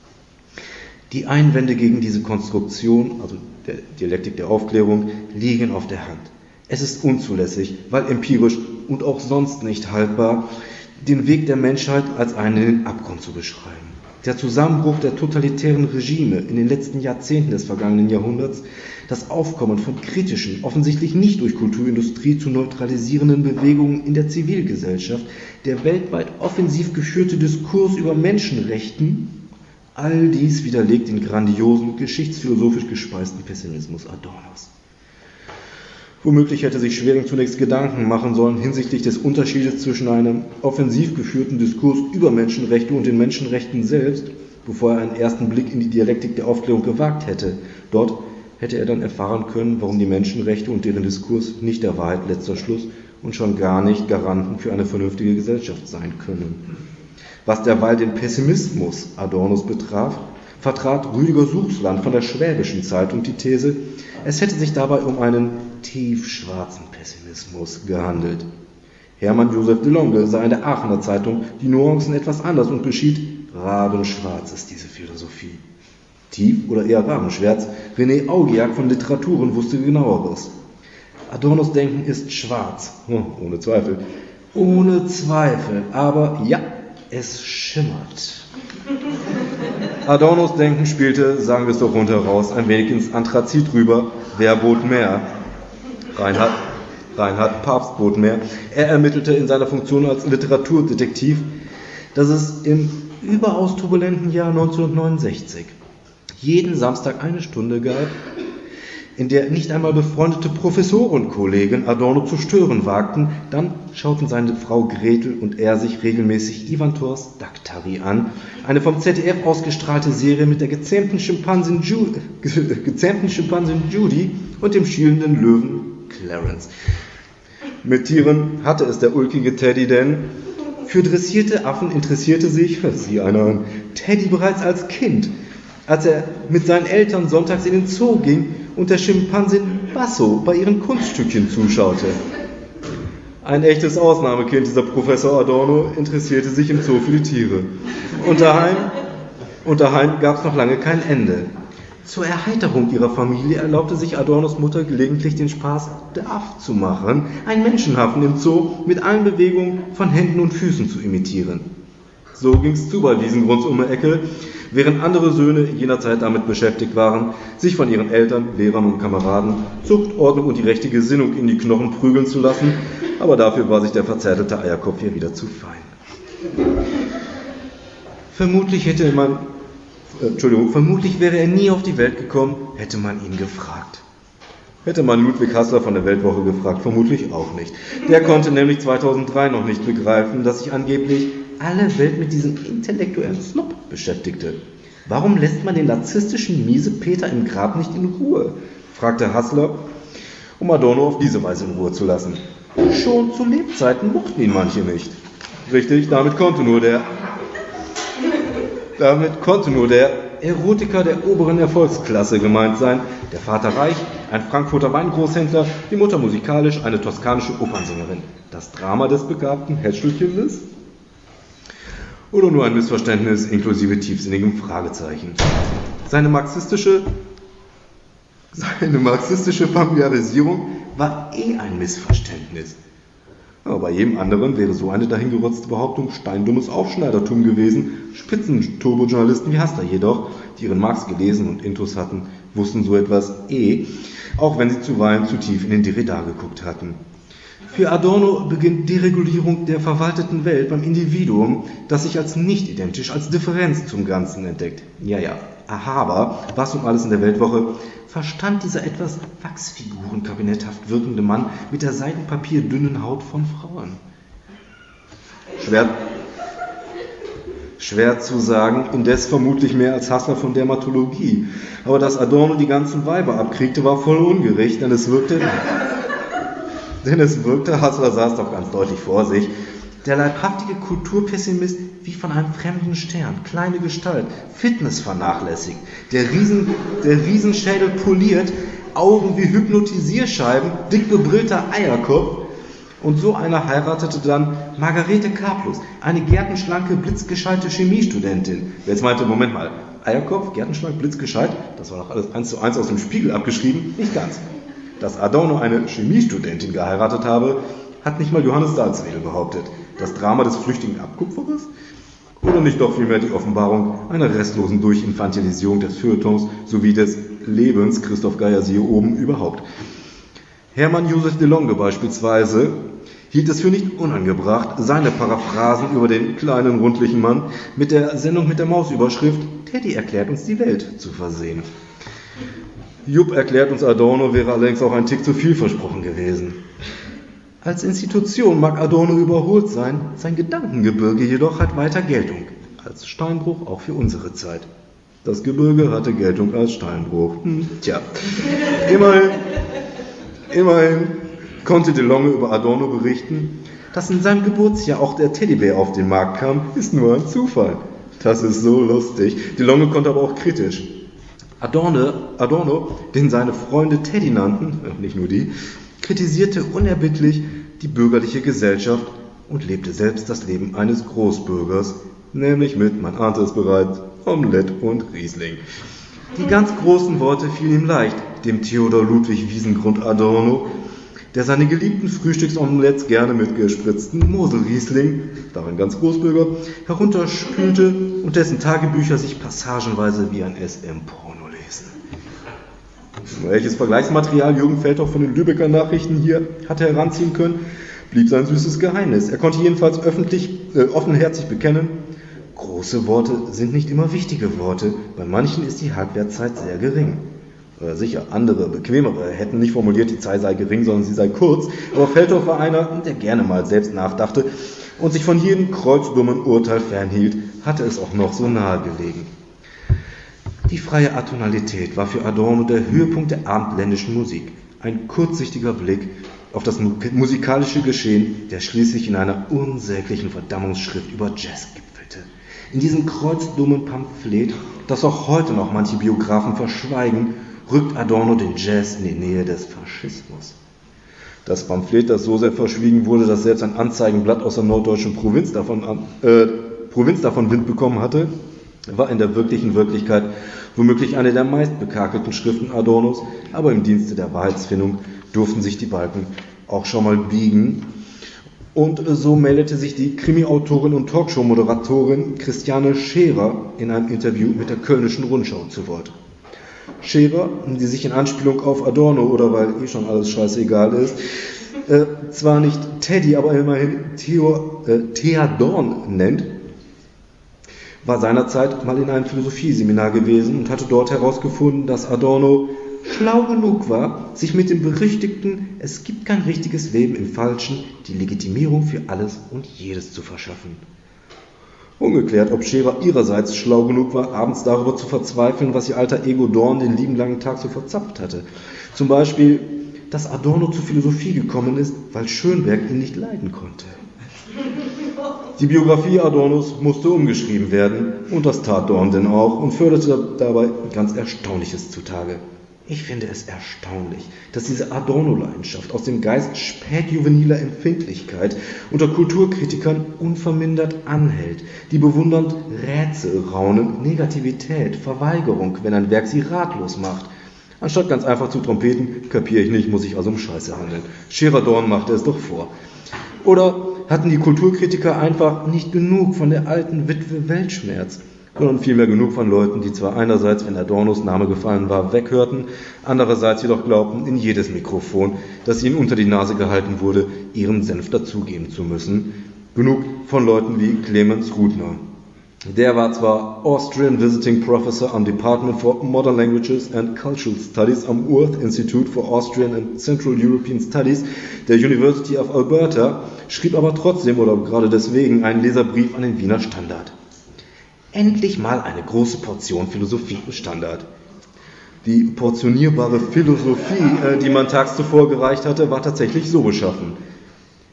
Die Einwände gegen diese Konstruktion, also der Dialektik der Aufklärung, liegen auf der Hand. Es ist unzulässig, weil empirisch und auch sonst nicht haltbar, den Weg der Menschheit als einen in den Abgrund zu beschreiben. Der Zusammenbruch der totalitären Regime in den letzten Jahrzehnten des vergangenen Jahrhunderts, das Aufkommen von kritischen, offensichtlich nicht durch Kulturindustrie zu neutralisierenden Bewegungen in der Zivilgesellschaft, der weltweit offensiv geführte Diskurs über Menschenrechten, all dies widerlegt den grandiosen, geschichtsphilosophisch gespeisten Pessimismus Adornos. Womöglich hätte sich Schwering zunächst Gedanken machen sollen hinsichtlich des Unterschiedes zwischen einem offensiv geführten Diskurs über Menschenrechte und den Menschenrechten selbst, bevor er einen ersten Blick in die Dialektik der Aufklärung gewagt hätte. Dort hätte er dann erfahren können, warum die Menschenrechte und deren Diskurs nicht der Wahrheit letzter Schluss und schon gar nicht Garanten für eine vernünftige Gesellschaft sein können. Was derweil den Pessimismus Adornos betraf, vertrat Rüdiger Suchsland von der Schwäbischen Zeitung die These, es hätte sich dabei um einen tiefschwarzen Pessimismus gehandelt. Hermann Josef de Longe sah in der Aachener Zeitung die Nuancen etwas anders und beschied, rabenschwarz ist diese Philosophie. Tief oder eher rabenschwarz, René Augiac von Literaturen wusste genaueres. Adornos Denken ist schwarz, ohne Zweifel. Ohne Zweifel, aber ja, es schimmert. Adornos Denken spielte, sagen wir es doch rundheraus, ein wenig ins Anthrazit rüber. Wer bot mehr? Reinhard Pabst bot mehr. Er ermittelte in seiner Funktion als Literaturdetektiv, dass es im überaus turbulenten Jahr 1969 jeden Samstag eine Stunde gab, in der nicht einmal befreundete Professorenkollegen Adorno zu stören wagten. Dann schauten seine Frau Gretel und er sich regelmäßig Ivan Thors Daktari an, eine vom ZDF ausgestrahlte Serie mit der gezähmten Schimpansin Judy und dem schielenden Löwen Clarence. Mit Tieren hatte es der ulkige Teddy denn. Für dressierte Affen interessierte sich, sieh einer an, Teddy bereits als Kind, als er mit seinen Eltern sonntags in den Zoo ging und der Schimpansin Basso bei ihren Kunststückchen zuschaute. Ein echtes Ausnahmekind, dieser Professor Adorno, interessierte sich im Zoo für die Tiere. Und daheim gab es noch lange kein Ende. Zur Erheiterung ihrer Familie erlaubte sich Adornos Mutter gelegentlich den Spaß, Aff zu machen, einen Menschenhafen im Zoo mit allen Bewegungen von Händen und Füßen zu imitieren. So ging's zu bei Wiesengrunds um die Ecke, während andere Söhne jener Zeit damit beschäftigt waren, sich von ihren Eltern, Lehrern und Kameraden Zucht, Ordnung und die rechte Gesinnung in die Knochen prügeln zu lassen, aber dafür war sich der verzärtelte Eierkopf hier wieder zu fein. Vermutlich wäre er nie auf die Welt gekommen, hätte man ihn gefragt. Hätte man Ludwig Hassler von der Weltwoche gefragt, vermutlich auch nicht. Der konnte nämlich 2003 noch nicht begreifen, dass sich angeblich alle Welt mit diesem intellektuellen Snob beschäftigte. Warum lässt man den narzisstischen Miesepeter im Grab nicht in Ruhe? Fragte Hassler, um Adorno auf diese Weise in Ruhe zu lassen. Schon zu Lebzeiten mochten ihn manche nicht. Richtig, damit konnte nur der Erotiker der oberen Erfolgsklasse gemeint sein. Der Vater reich, ein Frankfurter Weingroßhändler, die Mutter musikalisch, eine toskanische Opernsängerin. Das Drama des begabten Herzstückchens? Oder nur ein Missverständnis inklusive tiefsinnigem Fragezeichen? Seine marxistische Familiarisierung war ein Missverständnis. Aber bei jedem anderen wäre so eine dahingerotzte Behauptung steindummes Aufschneidertum gewesen. Spitzenturbojournalisten wie Hassler jedoch, die ihren Marx gelesen und Intus hatten, wussten so etwas auch wenn sie zuweilen zu tief in den Derrida geguckt hatten. Für Adorno beginnt Deregulierung der verwalteten Welt beim Individuum, das sich als nicht identisch, als Differenz zum Ganzen entdeckt. Aber, was um alles in der Weltwoche, verstand dieser etwas Wachsfigurenkabinetthaft wirkende Mann mit der seidenpapierdünnen Haut von Frauen? Schwer zu sagen, indes vermutlich mehr als Hassler von Dermatologie. Aber dass Adorno die ganzen Weiber abkriegte, war voll ungerecht, denn es wirkte, Hassler saß doch ganz deutlich vor sich, Der leibhaftige Kulturpessimist wie von einem fremden Stern, kleine Gestalt, Fitness vernachlässigt, der Riesenschädel poliert, Augen wie Hypnotisierscheiben, dick bebrillter Eierkopf. Und so einer heiratete dann Margarete Karplus, eine gärtenschlanke, blitzgescheite Chemiestudentin. Wer jetzt meinte, Moment mal, Eierkopf, gärtenschlank, blitzgescheit, das war doch alles 1:1 aus dem Spiegel abgeschrieben? Nicht ganz. Dass Adorno eine Chemiestudentin geheiratet habe, hat nicht mal Johannes Salzwedel behauptet. Das Drama des flüchtigen Abkupferers? Oder nicht doch vielmehr die Offenbarung einer restlosen Durchinfantilisierung des Feuilletons sowie des Lebens, Christoph Geier siehe oben, überhaupt? Hermann Josef de Longe beispielsweise hielt es für nicht unangebracht, seine Paraphrasen über den kleinen, rundlichen Mann mit der Sendung mit der Mausüberschrift »Teddy erklärt uns die Welt« zu versehen. Jupp erklärt uns Adorno wäre allerdings auch ein Tick zu viel versprochen gewesen. Als Institution mag Adorno überholt sein, sein Gedankengebirge jedoch hat weiter Geltung, als Steinbruch auch für unsere Zeit. Das Gebirge hatte Geltung als Steinbruch. Tja, immerhin konnte de Longe über Adorno berichten, dass in seinem Geburtsjahr auch der Teddybär auf den Markt kam, ist nur ein Zufall. Das ist so lustig. De Longe konnte aber auch kritisch. Adorno, den seine Freunde Teddy nannten, nicht nur die, kritisierte unerbittlich die bürgerliche Gesellschaft und lebte selbst das Leben eines Großbürgers, nämlich mit, man ahnte es bereits, Omelett und Riesling. Die ganz großen Worte fielen ihm leicht, dem Theodor Ludwig Wiesengrund Adorno, der seine geliebten Frühstücksomeletts gerne mit gespritzten Mosel-Riesling, darin ganz Großbürger, herunterspülte und dessen Tagebücher sich passagenweise wie ein SM-Porno lesen. Welches Vergleichsmaterial Jürgen Feldhoff von den Lübecker Nachrichten hier hatte heranziehen können, blieb sein süßes Geheimnis. Er konnte jedenfalls offenherzig bekennen, große Worte sind nicht immer wichtige Worte, bei manchen ist die Halbwertszeit sehr gering. Sicher, andere, bequemere hätten nicht formuliert, die Zeit sei gering, sondern sie sei kurz, aber Feldhoff war einer, der gerne mal selbst nachdachte und sich von jedem kreuzdummen Urteil fernhielt, hatte es auch noch so nahe gelegen. Die freie Atonalität war für Adorno der Höhepunkt der abendländischen Musik, ein kurzsichtiger Blick auf das musikalische Geschehen, der schließlich in einer unsäglichen Verdammungsschrift über Jazz gipfelte. In diesem kreuzdummen Pamphlet, das auch heute noch manche Biografen verschweigen, rückt Adorno den Jazz in die Nähe des Faschismus. Das Pamphlet, das so sehr verschwiegen wurde, dass selbst ein Anzeigenblatt aus der norddeutschen Provinz davon Wind bekommen hatte, war in der wirklichen Wirklichkeit womöglich eine der meistbekakelten Schriften Adornos, aber im Dienste der Wahrheitsfindung durften sich die Balken auch schon mal biegen. Und so meldete sich die Krimi-Autorin und Talkshow-Moderatorin Christiane Scherer in einem Interview mit der Kölnischen Rundschau zu Wort. Scherer, die sich in Anspielung auf Adorno oder weil schon alles scheißegal ist, zwar nicht Teddy, aber immerhin Theadorn nennt, war seinerzeit mal in einem Philosophieseminar gewesen und hatte dort herausgefunden, dass Adorno schlau genug war, sich mit dem berüchtigten „Es gibt kein richtiges Leben im Falschen“ die Legitimierung für alles und jedes zu verschaffen. Ungeklärt, ob Scherer ihrerseits schlau genug war, abends darüber zu verzweifeln, was ihr alter Ego Dorn den lieben langen Tag so verzapft hatte. Zum Beispiel, dass Adorno zur Philosophie gekommen ist, weil Schönberg ihn nicht leiden konnte. Die Biografie Adornos musste umgeschrieben werden, und das tat Dorn denn auch und förderte dabei ganz Erstaunliches zutage. Ich finde es erstaunlich, dass diese Adorno-Leidenschaft aus dem Geist spätjuveniler Empfindlichkeit unter Kulturkritikern unvermindert anhält, die bewundernd Rätsel raunen, Negativität, Verweigerung, wenn ein Werk sie ratlos macht. Anstatt ganz einfach zu trompeten, kapiere ich nicht, muss ich also um Scheiße handeln. Scherer Dorn machte es doch vor. Oder hatten die Kulturkritiker einfach nicht genug von der alten Witwe Weltschmerz, sondern vielmehr genug von Leuten, die zwar einerseits, wenn Adornos Name gefallen war, weghörten, andererseits jedoch glaubten, in jedes Mikrofon, das ihnen unter die Nase gehalten wurde, ihren Senf dazugeben zu müssen. Genug von Leuten wie Clemens Rudner. Der war zwar Austrian Visiting Professor am Department for Modern Languages and Cultural Studies am Worth Institute for Austrian and Central European Studies der University of Alberta, schrieb aber trotzdem oder gerade deswegen einen Leserbrief an den Wiener Standard. Endlich mal eine große Portion Philosophie im Standard. Die portionierbare Philosophie, die man tags zuvor gereicht hatte, war tatsächlich so beschaffen.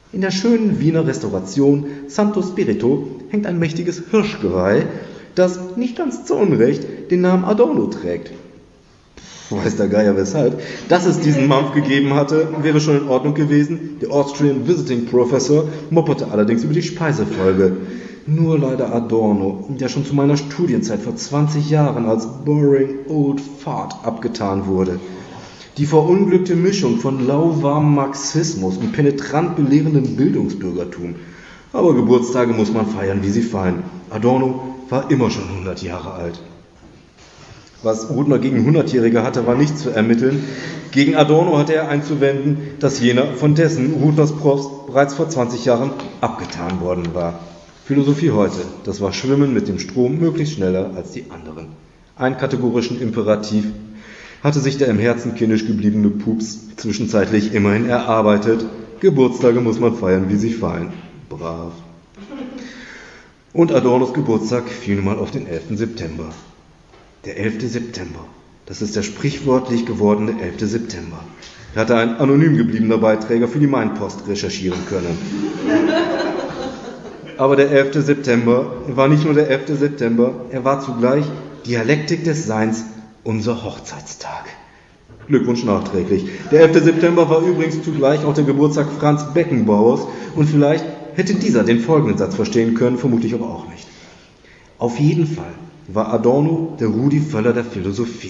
In der schönen Wiener Restauration Santo Spirito hängt ein mächtiges Hirschgeweih, das nicht ganz zu Unrecht den Namen Adorno trägt. Weiß der Geier weshalb. Dass es diesen Mampf gegeben hatte, wäre schon in Ordnung gewesen. Der Austrian Visiting Professor mopperte allerdings über die Speisefolge. Nur leider Adorno, der schon zu meiner Studienzeit vor 20 Jahren als boring old fart abgetan wurde. Die verunglückte Mischung von lauwarmem Marxismus und penetrant belehrendem Bildungsbürgertum. Aber Geburtstage muss man feiern, wie sie fallen. Adorno war immer schon 100 Jahre alt. Was Rudner gegen 100-Jährige hatte, war nicht zu ermitteln. Gegen Adorno hatte er einzuwenden, dass jener von dessen Rudners Prost bereits vor 20 Jahren abgetan worden war. Philosophie heute, das war Schwimmen mit dem Strom möglichst schneller als die anderen. Einen kategorischen Imperativ hatte sich der im Herzen kindisch gebliebene Pups zwischenzeitlich immerhin erarbeitet. Geburtstage muss man feiern, wie sie fallen. Brav. Und Adornos Geburtstag fiel nun mal auf den 11. September. Der 11. September, das ist der sprichwörtlich gewordene 11. September. Da hatte ein anonym gebliebener Beiträger für die Mainpost recherchieren können. Aber der 11. September war nicht nur der 11. September, er war zugleich Dialektik des Seins, unser Hochzeitstag. Glückwunsch nachträglich. Der 11. September war übrigens zugleich auch der Geburtstag Franz Beckenbauers und vielleicht hätte dieser den folgenden Satz verstehen können, vermutlich aber auch nicht. Auf jeden Fall war Adorno der Rudi Völler der Philosophie.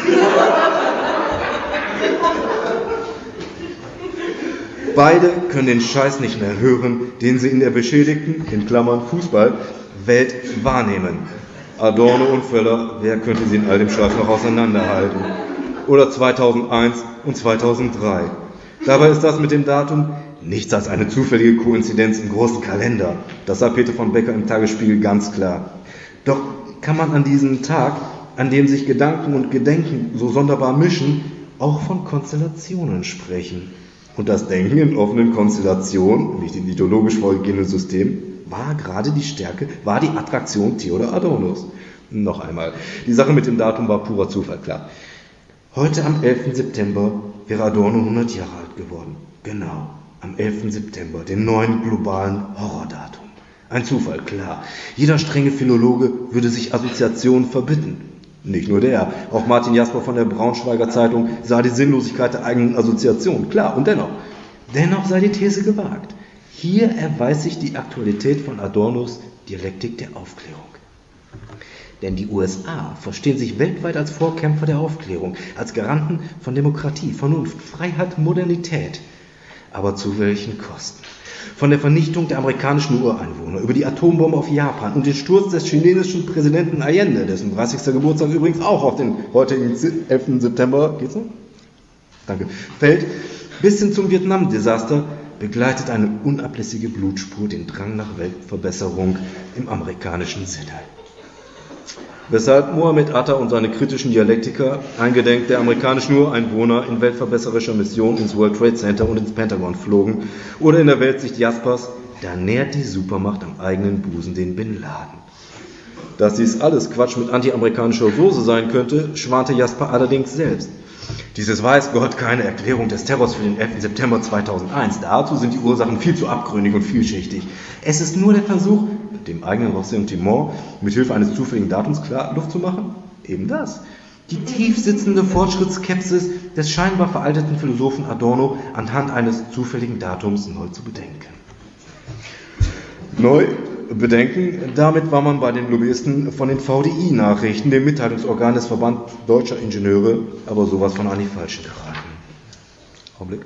Beide können den Scheiß nicht mehr hören, den sie in der beschädigten, in Klammern Fußball, Welt wahrnehmen. Adorno und Völler, wer könnte sie in all dem Scheiß noch auseinanderhalten? Oder 2001 und 2003. Dabei ist das mit dem Datum nichts als eine zufällige Koinzidenz im großen Kalender. Das sah Peter von Becker im Tagesspiegel ganz klar. Doch kann man an diesem Tag, an dem sich Gedanken und Gedenken so sonderbar mischen, auch von Konstellationen sprechen. Und das Denken in offenen Konstellationen, nicht im ideologisch vorgegebenen System, war gerade die Stärke, war die Attraktion Theodor Adornos. Noch einmal, die Sache mit dem Datum war purer Zufall, klar. Heute am 11. September wäre Adorno 100 Jahre alt geworden. Genau, am 11. September, dem neuen globalen Horrordatum. Ein Zufall, klar. Jeder strenge Philologe würde sich Assoziationen verbitten. Nicht nur der, auch Martin Jasper von der Braunschweiger Zeitung sah die Sinnlosigkeit der eigenen Assoziation, klar, und dennoch sei die These gewagt. Hier erweist sich die Aktualität von Adornos Dialektik der Aufklärung. Denn die USA verstehen sich weltweit als Vorkämpfer der Aufklärung, als Garanten von Demokratie, Vernunft, Freiheit, Modernität. Aber zu welchen Kosten? Von der Vernichtung der amerikanischen Ureinwohner, über die Atombombe auf Japan und den Sturz des chinesischen Präsidenten Allende, dessen 30. Geburtstag übrigens auch auf den heutigen 11. September, geht's noch? Danke, fällt, bis hin zum Vietnam-Desaster begleitet eine unablässige Blutspur den Drang nach Weltverbesserung im amerikanischen Sinne. Weshalb Mohammed Atta und seine kritischen Dialektiker eingedenk der amerikanischen Ureinwohner in weltverbesserischer Mission ins World Trade Center und ins Pentagon flogen, oder in der Weltsicht Jaspers, da nährt die Supermacht am eigenen Busen den Bin Laden. Dass dies alles Quatsch mit anti-amerikanischer Soße sein könnte, schwante Jasper allerdings selbst. Dieses weiß Gott keine Erklärung des Terrors für den 11. September 2001. Dazu sind die Ursachen viel zu abgründig und vielschichtig. Es ist nur der Versuch, dem eigenen Ressentiment mit Hilfe eines zufälligen Datums klar Luft zu machen? Eben das. Die tief sitzende Fortschrittsskepsis des scheinbar veralteten Philosophen Adorno anhand eines zufälligen Datums neu zu bedenken. Neu bedenken, damit war man bei den Lobbyisten von den VDI-Nachrichten, dem Mitteilungsorgan des Verband Deutscher Ingenieure, aber sowas von an die Falschen geraten. Augenblick.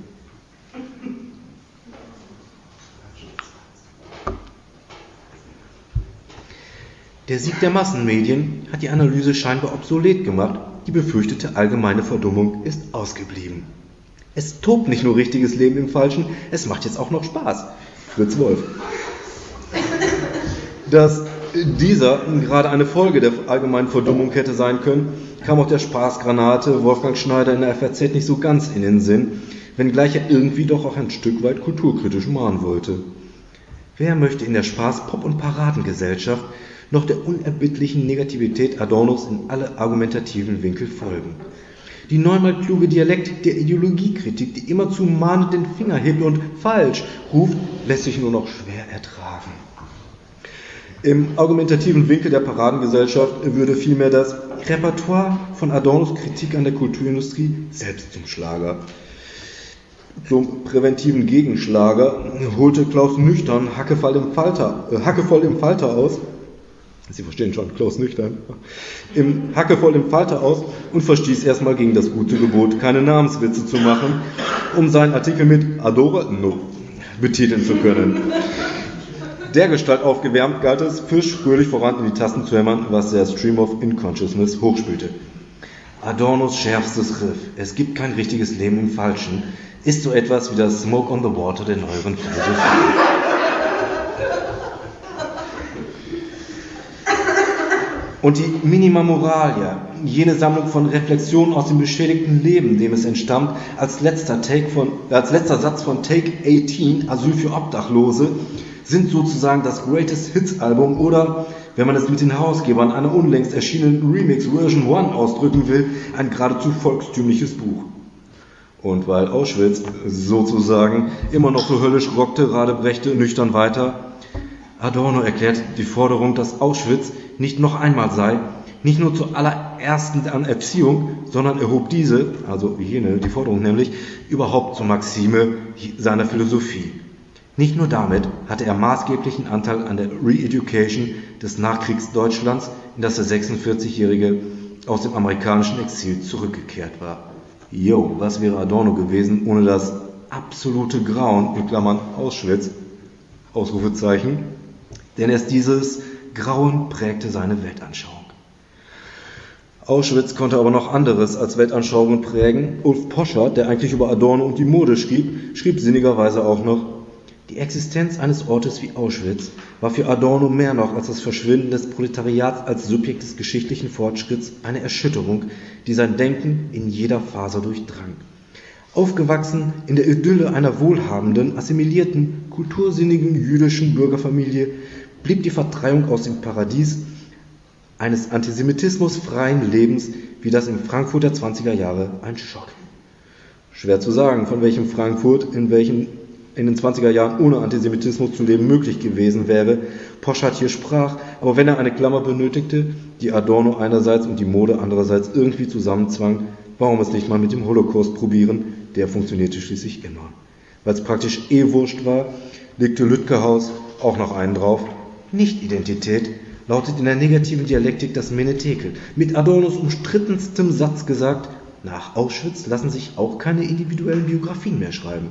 Der Sieg der Massenmedien hat die Analyse scheinbar obsolet gemacht. Die befürchtete allgemeine Verdummung ist ausgeblieben. Es tobt nicht nur richtiges Leben im Falschen, es macht jetzt auch noch Spaß. Fritz Wolf. Dass dieser gerade eine Folge der allgemeinen Verdummung hätte sein können, kam auch der Spaßgranate Wolfgang Schneider in der FAZ nicht so ganz in den Sinn, wenngleich er irgendwie doch auch ein Stück weit kulturkritisch mahnen wollte. Wer möchte in der Spaß-, Pop- und Paradengesellschaft noch der unerbittlichen Negativität Adornos in alle argumentativen Winkel folgen? Die neunmal kluge Dialektik der Ideologiekritik, die immerzu mahnend den Finger hebt und falsch ruft, lässt sich nur noch schwer ertragen. Im argumentativen Winkel der Paradengesellschaft würde vielmehr das Repertoire von Adornos Kritik an der Kulturindustrie selbst zum Schlager. Zum präventiven Gegenschlager holte Klaus Nüchtern hackevoll im Falter aus. Sie verstehen schon, Klaus Nüchtern. Hackevoll im Falter aus und verstieß erstmal gegen das gute Gebot, keine Namenswitze zu machen, um seinen Artikel mit Adorno betiteln zu können. Dergestalt aufgewärmt galt es, Fisch fröhlich voran in die Tasten zu hämmern, was der Stream of Inconsciousness hochspülte. Adornos schärfstes Riff, es gibt kein richtiges Leben im Falschen, ist so etwas wie das Smoke on the Water der neueren Philosophie. Und die Minima Moralia, jene Sammlung von Reflexionen aus dem beschädigten Leben, dem es entstammt, als letzter Satz von Take 18, Asyl für Obdachlose, sind sozusagen das Greatest Hits Album oder, wenn man es mit den Herausgebern einer unlängst erschienenen Remix Version 1 ausdrücken will, ein geradezu volkstümliches Buch. Und weil Auschwitz sozusagen immer noch so höllisch rockte, Radebrechte nüchtern weiter. Adorno erklärt die Forderung, dass Auschwitz nicht noch einmal sei, nicht nur zur allerersten an Erziehung, sondern erhob diese, also wie jene, die Forderung nämlich, überhaupt zur Maxime seiner Philosophie. Nicht nur damit hatte er maßgeblichen Anteil an der Re-Education des Nachkriegsdeutschlands, in das der 46-Jährige aus dem amerikanischen Exil zurückgekehrt war. Jo, was wäre Adorno gewesen ohne das absolute Grauen, in Klammern Auschwitz, Ausrufezeichen, denn erst dieses Grauen prägte seine Weltanschauung. Auschwitz konnte aber noch anderes als Weltanschauungen prägen. Ulf Poschardt, der eigentlich über Adorno und die Mode schrieb sinnigerweise auch noch: Die Existenz eines Ortes wie Auschwitz war für Adorno mehr noch als das Verschwinden des Proletariats als Subjekt des geschichtlichen Fortschritts eine Erschütterung, die sein Denken in jeder Faser durchdrang. Aufgewachsen in der Idylle einer wohlhabenden, assimilierten, kultursinnigen jüdischen Bürgerfamilie, blieb die Vertreibung aus dem Paradies eines antisemitismusfreien Lebens wie das in Frankfurt der 20er Jahre ein Schock. Schwer zu sagen, von welchem Frankfurt in den 20er Jahren ohne Antisemitismus zu leben möglich gewesen wäre, Poschardt hier sprach, aber wenn er eine Klammer benötigte, die Adorno einerseits und die Mode andererseits irgendwie zusammenzwang, warum es nicht mal mit dem Holocaust probieren, der funktionierte schließlich immer. Weil es praktisch wurscht war, legte Lütkehaus auch noch einen drauf. Nicht-Identität lautet in der negativen Dialektik das Menetekel. Mit Adornos umstrittenstem Satz gesagt, nach Auschwitz lassen sich auch keine individuellen Biografien mehr schreiben.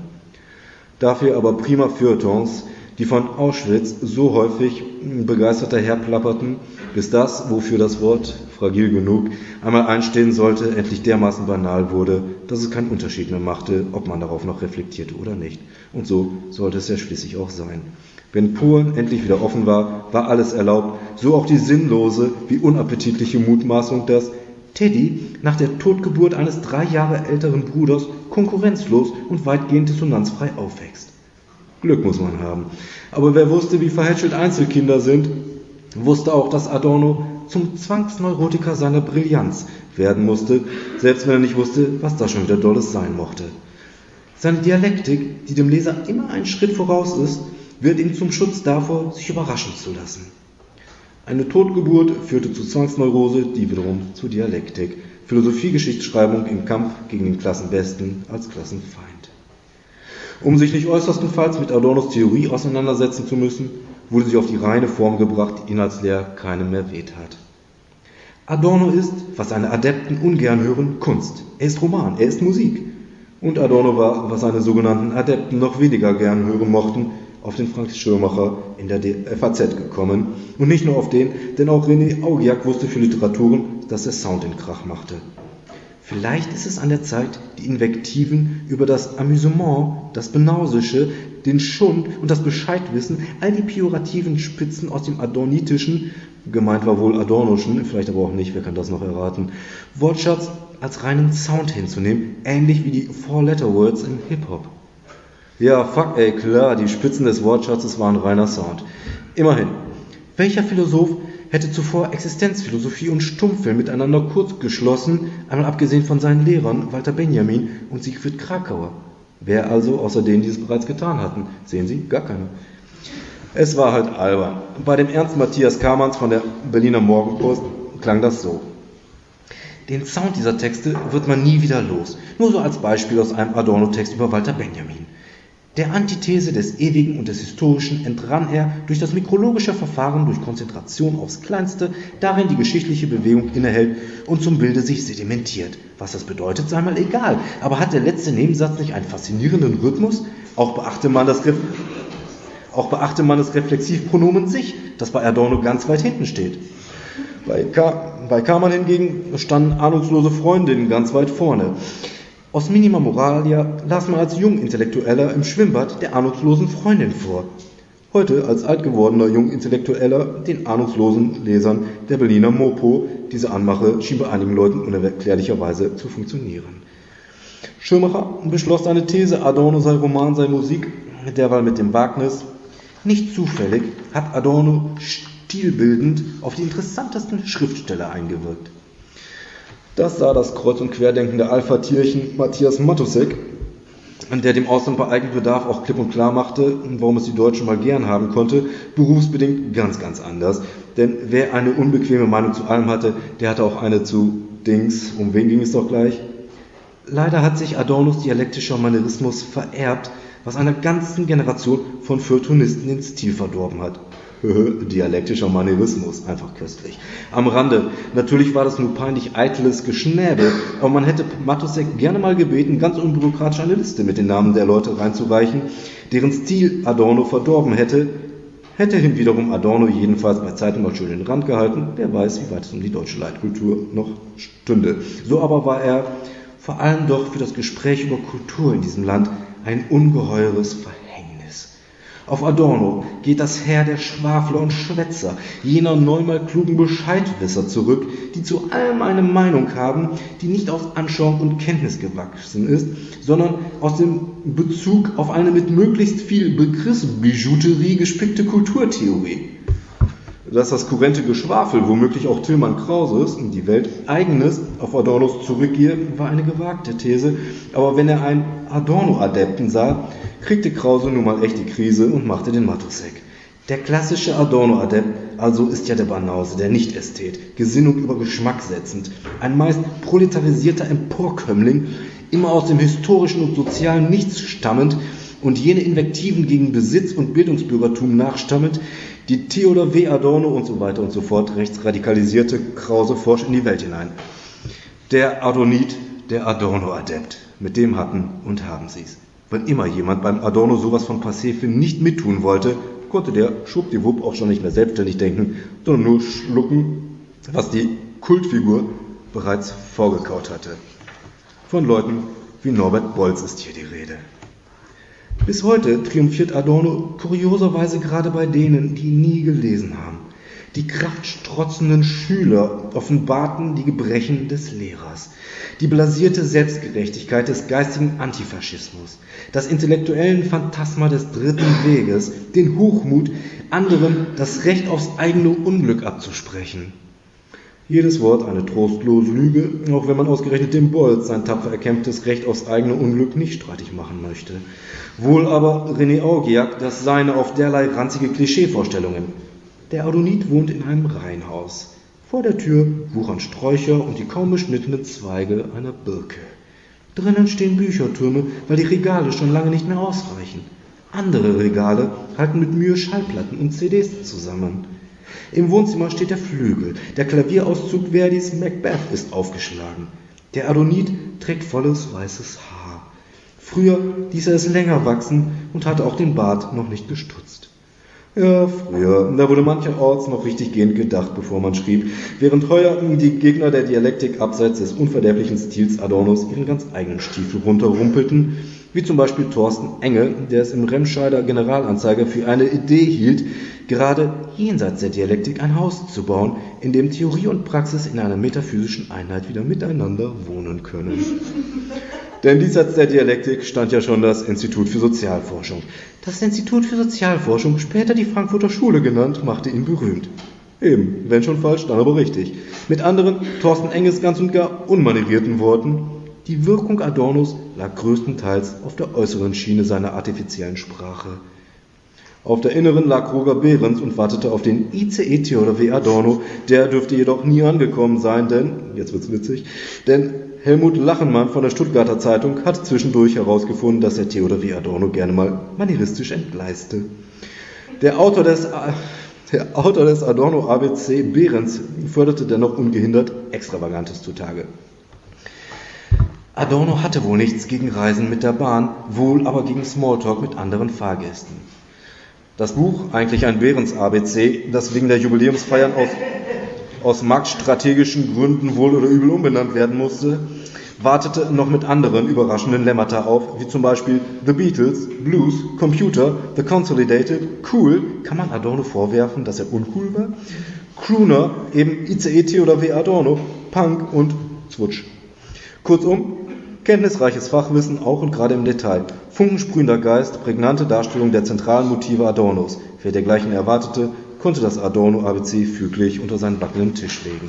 Dafür aber prima Feuilletons, die von Auschwitz so häufig begeisterter herplapperten, bis das, wofür das Wort, fragil genug, einmal einstehen sollte, endlich dermaßen banal wurde, dass es keinen Unterschied mehr machte, ob man darauf noch reflektierte oder nicht. Und so sollte es ja schließlich auch sein. Wenn Polen endlich wieder offen war, war alles erlaubt, so auch die sinnlose wie unappetitliche Mutmaßung, dass Teddy nach der Totgeburt eines 3 Jahre älteren Bruders konkurrenzlos und weitgehend dissonanzfrei aufwächst. Glück muss man haben. Aber wer wusste, wie verhätschelt Einzelkinder sind, wusste auch, dass Adorno zum Zwangsneurotiker seiner Brillanz werden musste, selbst wenn er nicht wusste, was da schon wieder Dolles sein mochte. Seine Dialektik, die dem Leser immer einen Schritt voraus ist, wird ihm zum Schutz davor, sich überraschen zu lassen. Eine Totgeburt führte zu Zwangsneurose, die wiederum zu Dialektik. Philosophie-Geschichtsschreibung im Kampf gegen den Klassenbesten als Klassenfeind. Um sich nicht äußerstenfalls mit Adornos Theorie auseinandersetzen zu müssen, wurde sie auf die reine Form gebracht, die inhaltsleer keinem mehr wehtat. Adorno ist, was seine Adepten ungern hören, Kunst. Er ist Roman, er ist Musik. Und Adorno war, was seine sogenannten Adepten noch weniger gern hören mochten, auf den Frank Schirmacher in der FAZ gekommen. Und nicht nur auf den, denn auch René Augiac wusste für Literaturen, dass der Sound den Krach machte. Vielleicht ist es an der Zeit, die Invektiven über das Amüsement, das Benausische, den Schund und das Bescheidwissen, all die pejorativen Spitzen aus dem adornitischen, gemeint war wohl adornoschen, vielleicht aber auch nicht, wer kann das noch erraten, Wortschatz als reinen Sound hinzunehmen, ähnlich wie die Four-Letter-Words im Hip-Hop. Ja, fuck, ey, klar, die Spitzen des Wortschatzes waren reiner Sound. Immerhin, welcher Philosoph hätte zuvor Existenzphilosophie und Stummfilm miteinander kurzgeschlossen, einmal abgesehen von seinen Lehrern Walter Benjamin und Siegfried Krakauer. Wer also, außer denen, die es bereits getan hatten? Sehen Sie, gar keiner. Es war halt albern. Bei dem Ernst Matthias Kamans von der Berliner Morgenpost klang das so. Den Sound dieser Texte wird man nie wieder los. Nur so als Beispiel aus einem Adorno-Text über Walter Benjamin. Der Antithese des Ewigen und des Historischen entrann er durch das mikrologische Verfahren, durch Konzentration aufs Kleinste, darin die geschichtliche Bewegung innehält und zum Bilde sich sedimentiert. Was das bedeutet, sei mal egal. Aber hat der letzte Nebensatz nicht einen faszinierenden Rhythmus? Auch beachte man das Reflexivpronomen sich, das bei Adorno ganz weit hinten steht. Bei Kamann hingegen standen ahnungslose Freundinnen ganz weit vorne. Aus Minima Moralia las man als Jungintellektueller im Schwimmbad der ahnungslosen Freundin vor. Heute als altgewordener Jungintellektueller den ahnungslosen Lesern der Berliner Mopo. Diese Anmache schien bei einigen Leuten unerklärlicherweise zu funktionieren. Schirmacher beschloss seine These, Adorno sei Roman, sei Musik, derweil mit dem Wagnis. Nicht zufällig hat Adorno stilbildend auf die interessantesten Schriftsteller eingewirkt. Das sah das kreuz- und querdenkende Alpha-Tierchen Matthias Mattusek, der dem Ausland bei Eigenbedarf auch klipp und klar machte, warum es die Deutschen mal gern haben konnte, berufsbedingt ganz, ganz anders. Denn wer eine unbequeme Meinung zu allem hatte, der hatte auch eine zu Dings. Um wen ging es doch gleich? Leider hat sich Adornos dialektischer Manierismus vererbt, was einer ganzen Generation von Feuilletonisten den Stil verdorben hat. Dialektischer Manierismus, einfach köstlich. Am Rande, natürlich war das nur peinlich eitles Geschnäbel, aber man hätte Mattusek gerne mal gebeten, ganz unbürokratisch eine Liste mit den Namen der Leute reinzureichen, deren Stil Adorno verdorben hätte ihm wiederum Adorno jedenfalls bei Zeiten mal schön den Rand gehalten, wer weiß, wie weit es um die deutsche Leitkultur noch stünde. So aber war er vor allem doch für das Gespräch über Kultur in diesem Land ein ungeheures Verhängnis. Auf Adorno geht das Heer der Schwafler und Schwätzer, jener neunmal klugen Bescheidwisser zurück, die zu allem eine Meinung haben, die nicht aus Anschauung und Kenntnis gewachsen ist, sondern aus dem Bezug auf eine mit möglichst viel Begriffsbijouterie gespickte Kulturtheorie. Dass das kurrente Geschwafel, womöglich auch Tilman Krauses, die Welt eigenes auf Adornos zurückgehe, war eine gewagte These, aber wenn er einen Adorno-Adepten sah, kriegte Krause nun mal echt die Krise und machte den Mattusek. Der klassische Adorno-Adept also ist ja der Banause, der Nicht-Ästhet, Gesinnung über Geschmack setzend, ein meist proletarisierter Emporkömmling, immer aus dem historischen und sozialen Nichts stammend und jene Invektiven gegen Besitz und Bildungsbürgertum nachstammend, die Theodor W. Adorno und so weiter und so fort rechtsradikalisierte Krause forsch in die Welt hinein. Der Adonit, der Adorno-Adept, mit dem hatten und haben sie's. Wenn immer jemand beim Adorno sowas von passé nicht mittun wollte, konnte der schwuppdiwupp auch schon nicht mehr selbstständig denken, sondern nur schlucken, was die Kultfigur bereits vorgekaut hatte. Von Leuten wie Norbert Bolz ist hier die Rede. Bis heute triumphiert Adorno kurioserweise gerade bei denen, die ihn nie gelesen haben. Die kraftstrotzenden Schüler offenbarten die Gebrechen des Lehrers, die blasierte Selbstgerechtigkeit des geistigen Antifaschismus, das intellektuellen Phantasma des dritten Weges, den Hochmut, anderen das Recht aufs eigene Unglück abzusprechen. Jedes Wort eine trostlose Lüge, auch wenn man ausgerechnet dem Bolz sein tapfer erkämpftes Recht aufs eigene Unglück nicht streitig machen möchte. Wohl aber René Augiac das seine auf derlei ranzige Klischeevorstellungen. Der Adonit wohnt in einem Reihenhaus. Vor der Tür wuchern Sträucher und die kaum beschnittenen Zweige einer Birke. Drinnen stehen Büchertürme, weil die Regale schon lange nicht mehr ausreichen. Andere Regale halten mit Mühe Schallplatten und CDs zusammen. Im Wohnzimmer steht der Flügel. Der Klavierauszug Verdis Macbeth ist aufgeschlagen. Der Adonit trägt volles weißes Haar. Früher ließ er es länger wachsen und hatte auch den Bart noch nicht gestutzt. Ja, früher, da wurde mancherorts noch richtiggehend gedacht, bevor man schrieb, während heuer die Gegner der Dialektik abseits des unverderblichen Stils Adornos ihren ganz eigenen Stiefel runterrumpelten, wie zum Beispiel Thorsten Enge, der es im Remscheider Generalanzeiger für eine Idee hielt, gerade jenseits der Dialektik ein Haus zu bauen, in dem Theorie und Praxis in einer metaphysischen Einheit wieder miteinander wohnen können. Denn diesseits der Dialektik stand ja schon das Institut für Sozialforschung. Das Institut für Sozialforschung, später die Frankfurter Schule genannt, machte ihn berühmt. Eben, wenn schon falsch, dann aber richtig. Mit anderen, Thorsten Enges ganz und gar unmanierierten Worten: Die Wirkung Adornos lag größtenteils auf der äußeren Schiene seiner artifiziellen Sprache. Auf der inneren lag Roger Behrens und wartete auf den ICE Theodor W. Adorno. Der dürfte jedoch nie angekommen sein, jetzt wird's witzig, denn Helmut Lachenmann von der Stuttgarter Zeitung hat zwischendurch herausgefunden, dass der Theodor W. Adorno gerne mal manieristisch entgleiste. Der Autor des Adorno ABC, Behrens, förderte dennoch ungehindert Extravagantes zutage. Adorno hatte wohl nichts gegen Reisen mit der Bahn, wohl aber gegen Smalltalk mit anderen Fahrgästen. Das Buch, eigentlich ein Behrens-ABC, das wegen der Jubiläumsfeiern aus marktstrategischen Gründen wohl oder übel umbenannt werden musste, wartete noch mit anderen überraschenden Lemmata auf, wie zum Beispiel The Beatles, Blues, Computer, The Consolidated, Cool. Kann man Adorno vorwerfen, dass er uncool war? Crooner, eben ICE Theodor W. Adorno, Punk und Zwutsch. Kurzum, kenntnisreiches Fachwissen, auch und gerade im Detail. Funkensprühender Geist, prägnante Darstellung der zentralen Motive Adornos. Wer dergleichen erwartete, konnte das Adorno-ABC füglich unter seinen wackelnden Tisch legen.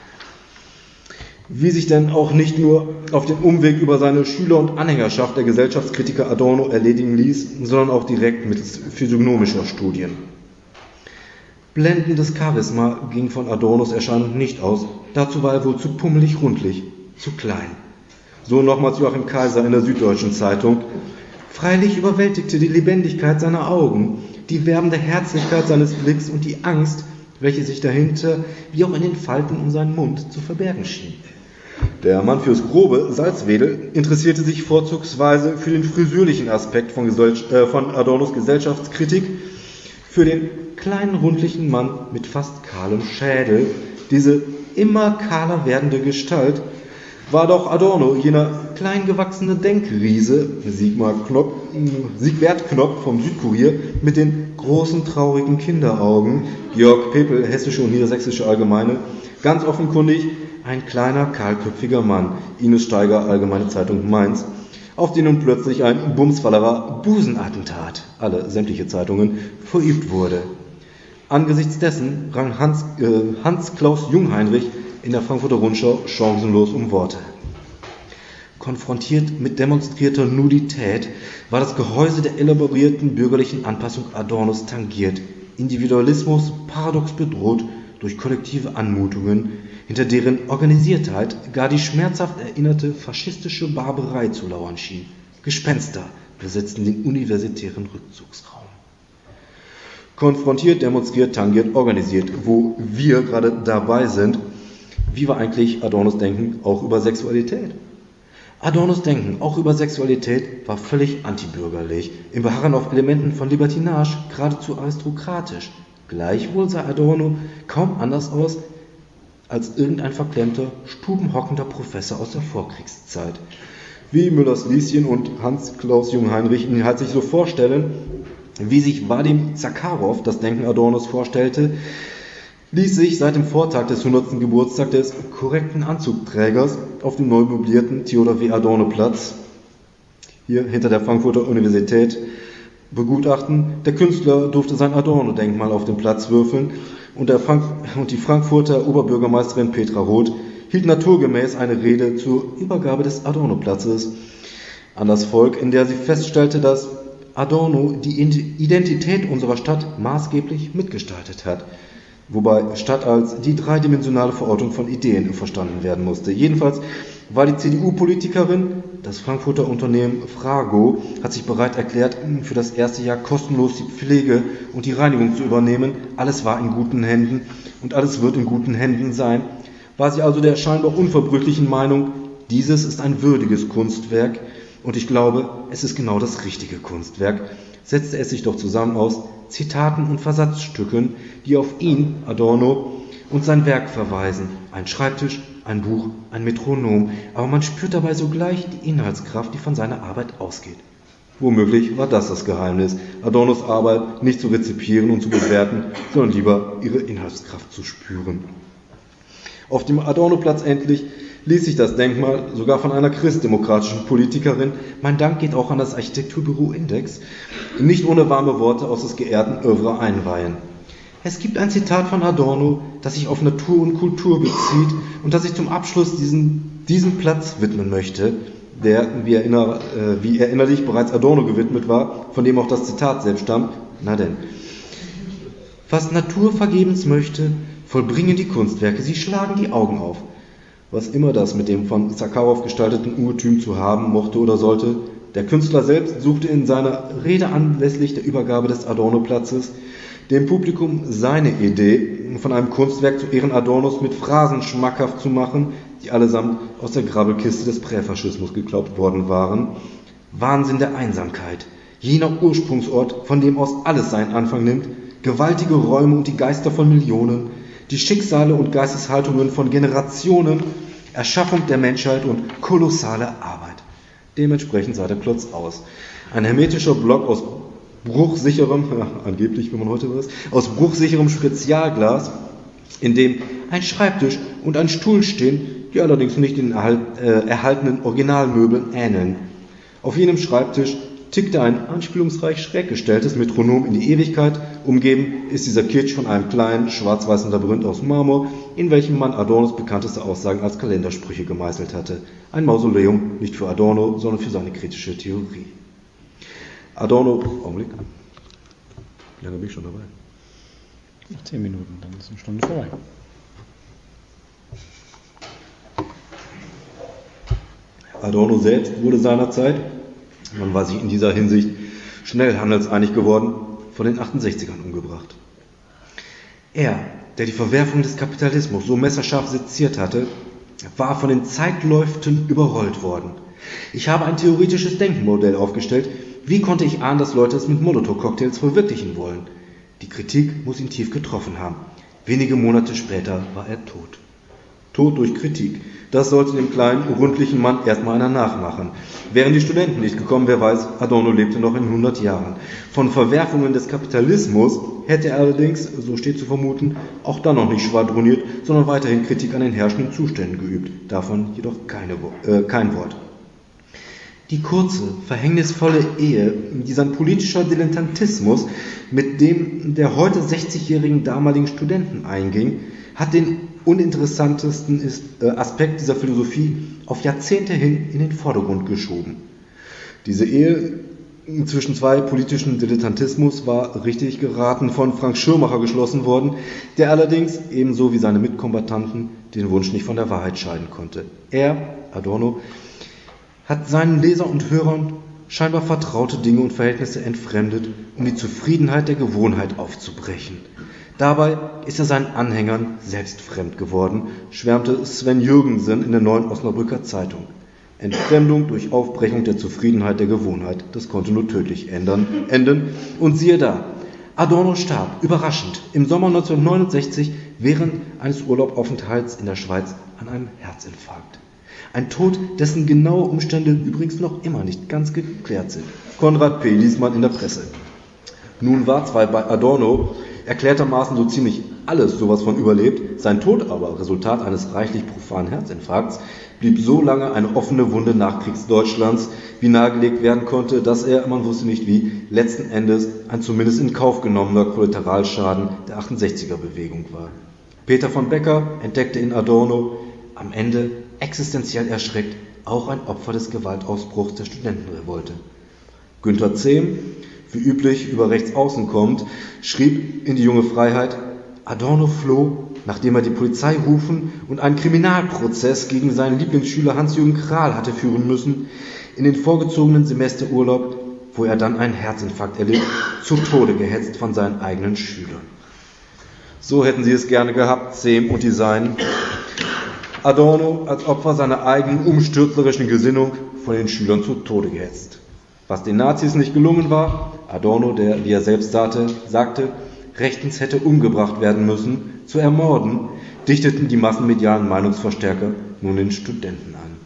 Wie sich denn auch nicht nur auf den Umweg über seine Schüler und Anhängerschaft der Gesellschaftskritiker Adorno erledigen ließ, sondern auch direkt mittels physiognomischer Studien. Blendendes Charisma ging von Adornos Erscheinung nicht aus, dazu war er wohl zu pummelig-rundlich, zu klein. So nochmals Joachim Kaiser in der Süddeutschen Zeitung: Freilich überwältigte die Lebendigkeit seiner Augen, die werbende Herzlichkeit seines Blicks und die Angst, welche sich dahinter, wie auch in den Falten um seinen Mund, zu verbergen schien. Der Mann fürs Grobe, Salzwedel, interessierte sich vorzugsweise für den frisürlichen Aspekt von Adornos Gesellschaftskritik, für den kleinen, rundlichen Mann mit fast kahlem Schädel. Diese immer kahler werdende Gestalt war doch Adorno, jener kleingewachsene Denkriese, Siegbert Knopp vom Südkurier, mit den großen, traurigen Kinderaugen, Georg Pepel, Hessische und Niedersächsische Allgemeine, ganz offenkundig ein kleiner, kahlköpfiger Mann, Ines Steiger, Allgemeine Zeitung Mainz, auf den nun plötzlich ein bumsfallerer Busenattentat, sämtliche Zeitungen, verübt wurde. Angesichts dessen rang Hans-Klaus Jungheinrich in der Frankfurter Rundschau chancenlos um Worte. Konfrontiert mit demonstrierter Nudität war das Gehäuse der elaborierten bürgerlichen Anpassung Adornos tangiert, Individualismus paradox bedroht durch kollektive Anmutungen, hinter deren Organisiertheit gar die schmerzhaft erinnerte faschistische Barbarei zu lauern schien. Gespenster besetzten den universitären Rückzugsraum. Konfrontiert, demonstriert, tangiert, organisiert, wo wir gerade dabei sind. Wie war eigentlich Adornos Denken auch über Sexualität? Adornos Denken auch über Sexualität war völlig antibürgerlich, im Beharren auf Elementen von Libertinage, geradezu aristokratisch. Gleichwohl sah Adorno kaum anders aus als irgendein verklemmter, stubenhockender Professor aus der Vorkriegszeit. Wie Müllers Lieschen und Hans-Klaus Jungheinrich ihn halt sich so vorstellen, wie sich Wadim Zakharow das Denken Adornos vorstellte, ließ sich seit dem Vortag des 100. Geburtstags des korrekten Anzugträgers auf dem neu möblierten Theodor W. Adorno Platz, hier hinter der Frankfurter Universität, begutachten. Der Künstler durfte sein Adorno-Denkmal auf den Platz würfeln und die Frankfurter Oberbürgermeisterin Petra Roth hielt naturgemäß eine Rede zur Übergabe des Adorno-Platzes an das Volk, in der sie feststellte, dass Adorno die Identität unserer Stadt maßgeblich mitgestaltet hat, wobei Stadt als die dreidimensionale Verortung von Ideen verstanden werden musste. Jedenfalls war die CDU-Politikerin, das Frankfurter Unternehmen Frago, hat sich bereit erklärt, für das erste Jahr kostenlos die Pflege und die Reinigung zu übernehmen. Alles war in guten Händen und alles wird in guten Händen sein. War sie also der scheinbar unverbrüchlichen Meinung, dieses ist ein würdiges Kunstwerk und ich glaube, es ist genau das richtige Kunstwerk, setzte es sich doch zusammen aus Zitaten und Versatzstücken, die auf ihn, Adorno, und sein Werk verweisen. Ein Schreibtisch, ein Buch, ein Metronom, aber man spürt dabei sogleich die Inhaltskraft, die von seiner Arbeit ausgeht. Womöglich war das Geheimnis, Adornos Arbeit nicht zu rezipieren und zu bewerten, sondern lieber ihre Inhaltskraft zu spüren. Auf dem Adornoplatz endlich ließ sich das Denkmal sogar von einer christdemokratischen Politikerin, mein Dank geht auch an das Architekturbüro Index, nicht ohne warme Worte aus des geehrten Œuvre einweihen. Es gibt ein Zitat von Adorno, das sich auf Natur und Kultur bezieht und das ich zum Abschluss diesem Platz widmen möchte, der, wie erinnerlich, bereits Adorno gewidmet war, von dem auch das Zitat selbst stammt. Na denn. Was Natur vergebens möchte, vollbringen die Kunstwerke, sie schlagen die Augen auf. Was immer das mit dem von Sakharov gestalteten Ungetüm zu haben mochte oder sollte, der Künstler selbst suchte in seiner Rede anlässlich der Übergabe des Adorno-Platzes dem Publikum seine Idee von einem Kunstwerk zu Ehren Adornos mit Phrasen schmackhaft zu machen, die allesamt aus der Grabbelkiste des Präfaschismus geklaut worden waren. Wahnsinn der Einsamkeit, jener Ursprungsort, von dem aus alles seinen Anfang nimmt, gewaltige Räume und die Geister von Millionen, die Schicksale und Geisteshaltungen von Generationen, Erschaffung der Menschheit und kolossale Arbeit. Dementsprechend sah der Klotz aus. Ein hermetischer Block aus bruchsicherem, angeblich, wenn man heute weiß, aus bruchsicherem Spezialglas, in dem ein Schreibtisch und ein Stuhl stehen, die allerdings nicht den erhaltenen Originalmöbeln ähneln. Auf jenem Schreibtisch tickte ein anspielungsreich schräg gestelltes Metronom in die Ewigkeit, umgeben ist dieser Kitsch von einem kleinen, schwarz-weißen Labyrinth aus Marmor, in welchem man Adornos bekannteste Aussagen als Kalendersprüche gemeißelt hatte. Ein Mausoleum, nicht für Adorno, sondern für seine kritische Theorie. Adorno, Augenblick, wie lange bin ich schon dabei? 10 Minuten, dann ist eine Stunde vorbei. Adorno selbst wurde seinerzeit, man war sich in dieser Hinsicht schnell handelseinig geworden, von den 68ern umgebracht. Er, der die Verwerfung des Kapitalismus so messerscharf seziert hatte, war von den Zeitläuften überrollt worden. Ich habe ein theoretisches Denkmodell aufgestellt. Wie konnte ich ahnen, dass Leute es mit Molotow-Cocktails verwirklichen wollen? Die Kritik muss ihn tief getroffen haben. Wenige Monate später war er tot. Tod durch Kritik. Das sollte dem kleinen, rundlichen Mann erstmal einer nachmachen. Wären die Studenten nicht gekommen, wer weiß, Adorno lebte noch in 100 Jahren. Von Verwerfungen des Kapitalismus hätte er allerdings, so steht zu vermuten, auch dann noch nicht schwadroniert, sondern weiterhin Kritik an den herrschenden Zuständen geübt. Davon jedoch kein Wort. Die kurze, verhängnisvolle Ehe, die sein politischer Dilettantismus mit dem der heute 60-jährigen damaligen Studenten einging, hat den uninteressantesten Aspekt dieser Philosophie auf Jahrzehnte hin in den Vordergrund geschoben. Diese Ehe zwischen zwei politischen Dilettantismus war richtig geraten von Frank Schirmacher geschlossen worden, der allerdings, ebenso wie seine Mitkombattanten, den Wunsch nicht von der Wahrheit scheiden konnte. Er, Adorno, hat seinen Leser und Hörern scheinbar vertraute Dinge und Verhältnisse entfremdet, um die Zufriedenheit der Gewohnheit aufzubrechen. Dabei ist er seinen Anhängern selbst fremd geworden, schwärmte Sven Jürgensen in der Neuen Osnabrücker Zeitung. Entfremdung durch Aufbrechung der Zufriedenheit der Gewohnheit, das konnte nur tödlich enden. Und siehe da, Adorno starb, überraschend, im Sommer 1969 während eines Urlaubaufenthalts in der Schweiz an einem Herzinfarkt. Ein Tod, dessen genaue Umstände übrigens noch immer nicht ganz geklärt sind. Konrad P. liest man in der Presse. Nun war zwar bei Adorno erklärtermaßen so ziemlich alles sowas von überlebt, sein Tod aber, Resultat eines reichlich profanen Herzinfarkts, blieb so lange eine offene Wunde Nachkriegsdeutschlands, wie nahegelegt werden konnte, dass er, man wusste nicht wie, letzten Endes ein zumindest in Kauf genommener Kollateralschaden der 68er-Bewegung war. Peter von Becker entdeckte in Adorno, am Ende existenziell erschreckt, auch ein Opfer des Gewaltausbruchs der Studentenrevolte. Günter Zehm, wie üblich über Rechtsaußen kommt, schrieb in die Junge Freiheit, Adorno floh, nachdem er die Polizei rufen und einen Kriminalprozess gegen seinen Lieblingsschüler Hans-Jürgen Krahl hatte führen müssen, in den vorgezogenen Semesterurlaub, wo er dann einen Herzinfarkt erlitt, zu Tode gehetzt von seinen eigenen Schülern. So hätten sie es gerne gehabt, Zehm und die Seinen. Adorno als Opfer seiner eigenen umstürzlerischen Gesinnung von den Schülern zu Tode gehetzt. Was den Nazis nicht gelungen war, Adorno, der, wie er selbst sagte, rechtens hätte umgebracht werden müssen, zu ermorden, dichteten die massenmedialen Meinungsverstärker nun den Studenten an.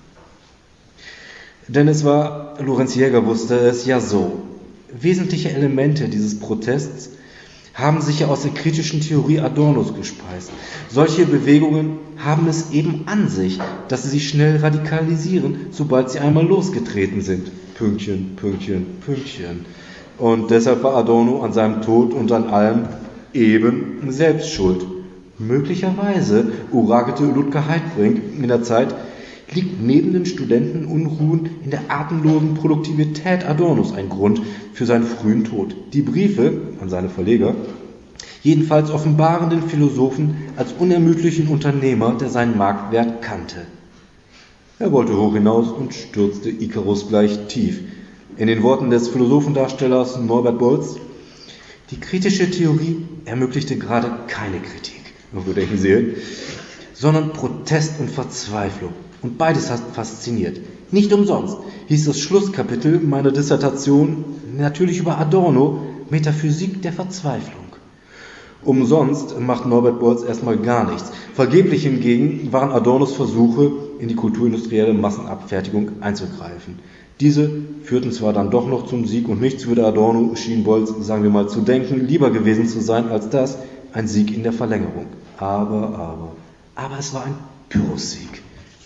Denn es war, Lorenz Jäger wusste es ja so, wesentliche Elemente dieses Protests haben sich ja aus der kritischen Theorie Adornos gespeist. Solche Bewegungen haben es eben an sich, dass sie sich schnell radikalisieren, sobald sie einmal losgetreten sind. Pünktchen, Pünktchen, Pünktchen. Und deshalb war Adorno an seinem Tod und an allem eben selbst schuld. Möglicherweise, orakelte Ludger Heidbrink in der Zeit, liegt neben den Studentenunruhen in der atemlosen Produktivität Adornos ein Grund für seinen frühen Tod. Die Briefe an seine Verleger jedenfalls offenbaren den Philosophen als unermüdlichen Unternehmer, der seinen Marktwert kannte. Er wollte hoch hinaus und stürzte Ikarus gleich tief. In den Worten des Philosophendarstellers Norbert Bolz: Die kritische Theorie ermöglichte gerade keine Kritik, würde ich sehen, sondern Protest und Verzweiflung. Und beides hat fasziniert. Nicht umsonst hieß das Schlusskapitel meiner Dissertation natürlich über Adorno Metaphysik der Verzweiflung. Umsonst macht Norbert Bolz erstmal gar nichts. Vergeblich hingegen waren Adornos Versuche, in die kulturindustrielle Massenabfertigung einzugreifen. Diese führten zwar dann doch noch zum Sieg und nichts würde Adorno, schien Bolz, sagen wir mal, zu denken, lieber gewesen zu sein als das, ein Sieg in der Verlängerung. Aber es war ein Pyrrhussieg.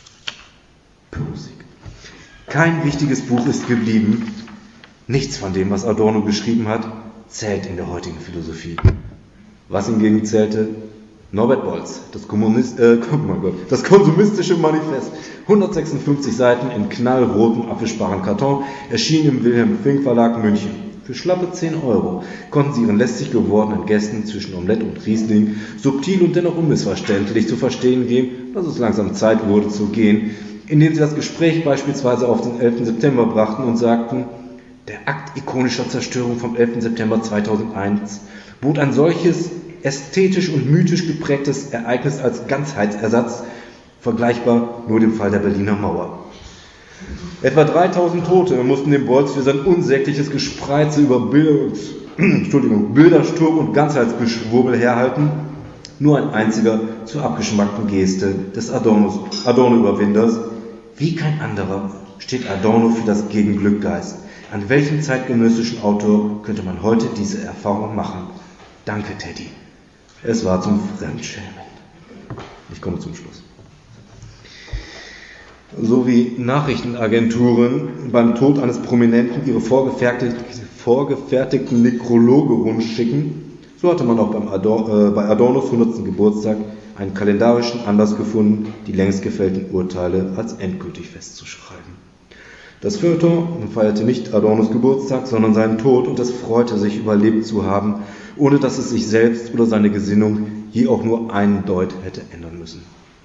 Kein wichtiges Buch ist geblieben. Nichts von dem, was Adorno geschrieben hat, zählt in der heutigen Philosophie. Was hingegen zählte? Norbert Bolz, das konsumistische Manifest. 156 Seiten in knallrotem, abwischbaren Karton, erschien im Wilhelm Fink Verlag München. Für schlappe 10 € konnten sie ihren lästig gewordenen Gästen zwischen Omelette und Riesling subtil und dennoch unmissverständlich zu verstehen geben, dass es langsam Zeit wurde zu gehen, indem sie das Gespräch beispielsweise auf den 11. September brachten und sagten: Der Akt ikonischer Zerstörung vom 11. September 2001 bot ein solches ästhetisch und mythisch geprägtes Ereignis als Ganzheitsersatz, vergleichbar nur dem Fall der Berliner Mauer. Etwa 3000 Tote mussten dem Bolz für sein unsägliches Gespreize über Bildersturm und Ganzheitsgeschwurbel herhalten. Nur ein einziger zur abgeschmackten Geste des Adorno-Überwinders. Wie kein anderer steht Adorno für das Gegenglück Geist. An welchem zeitgenössischen Autor könnte man heute diese Erfahrung machen? Danke, Teddy. Es war zum Fremdschämen. Ich komme zum Schluss. So wie Nachrichtenagenturen beim Tod eines Prominenten ihre vorgefertigten Nekrologe rumschicken, so hatte man auch bei Adornos 100. Geburtstag einen kalendarischen Anlass gefunden, die längst gefällten Urteile als endgültig festzuschreiben. Das Feuilleton feierte nicht Adornos Geburtstag, sondern seinen Tod, und es freute sich, überlebt zu haben, ohne dass es sich selbst oder seine Gesinnung je auch nur einen Deut hätte ändern müssen.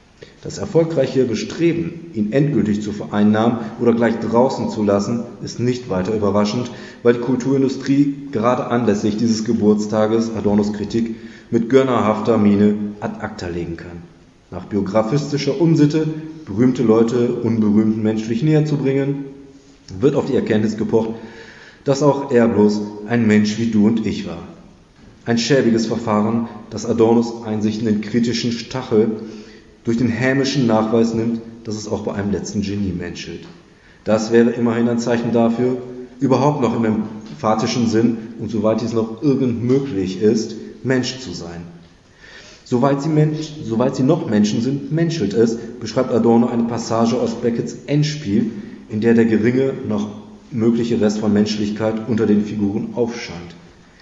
Das erfolgreiche Bestreben, ihn endgültig zu vereinnahmen oder gleich draußen zu lassen, ist nicht weiter überraschend, weil die Kulturindustrie gerade anlässlich dieses Geburtstages Adornos Kritik mit gönnerhafter Miene ad acta legen kann. Nach biografistischer Unsitte, berühmte Leute unberühmten menschlich näher zu bringen, wird auf die Erkenntnis gepocht, dass auch er bloß ein Mensch wie du und ich war. Ein schäbiges Verfahren, das Adornos Einsichten in kritischen Stachel durch den hämischen Nachweis nimmt, dass es auch bei einem letzten Genie menschelt. Das wäre immerhin ein Zeichen dafür, überhaupt noch im emphatischen Sinn und soweit dies noch irgend möglich ist, Mensch zu sein. Soweit sie noch Menschen sind, menschelt es, beschreibt Adorno eine Passage aus Becketts Endspiel, in der geringe noch mögliche Rest von Menschlichkeit unter den Figuren aufscheint.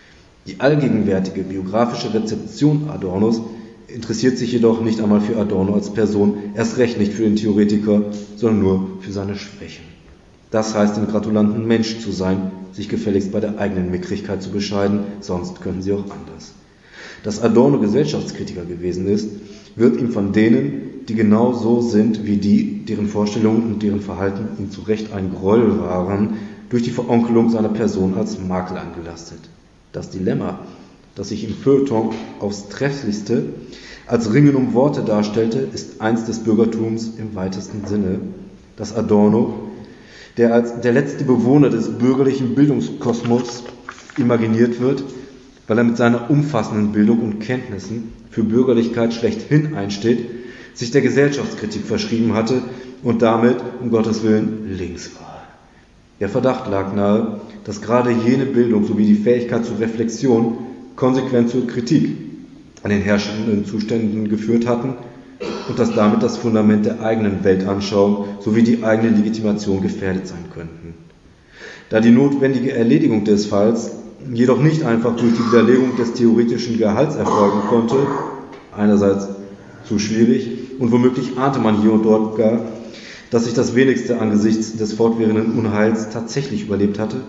Die allgegenwärtige biografische Rezeption Adornos interessiert sich jedoch nicht einmal für Adorno als Person, erst recht nicht für den Theoretiker, sondern nur für seine Schwächen. Das heißt, den Gratulanten Mensch zu sein, sich gefälligst bei der eigenen Mickrigkeit zu bescheiden, sonst könnten sie auch anders. Dass Adorno Gesellschaftskritiker gewesen ist, wird ihm von denen, die genau so sind wie die, deren Vorstellungen und deren Verhalten ihm zu Recht ein Gräuel waren, durch die Veronkelung seiner Person als Makel angelastet. Das Dilemma, das sich im Feuilleton aufs Trefflichste als Ringen um Worte darstellte, ist eins des Bürgertums im weitesten Sinne, dass Adorno, der als der letzte Bewohner des bürgerlichen Bildungskosmos imaginiert wird, weil er mit seiner umfassenden Bildung und Kenntnissen für Bürgerlichkeit schlechthin einsteht, sich der Gesellschaftskritik verschrieben hatte und damit, um Gottes Willen, links war. Der Verdacht lag nahe, dass gerade jene Bildung sowie die Fähigkeit zur Reflexion konsequent zur Kritik an den herrschenden Zuständen geführt hatten und dass damit das Fundament der eigenen Weltanschauung sowie die eigene Legitimation gefährdet sein könnten. Da die notwendige Erledigung des Falls jedoch nicht einfach durch die Widerlegung des theoretischen Gehalts erfolgen konnte, einerseits zu schwierig und womöglich ahnte man hier und dort gar, dass sich das Wenigste angesichts des fortwährenden Unheils tatsächlich überlebt hatte,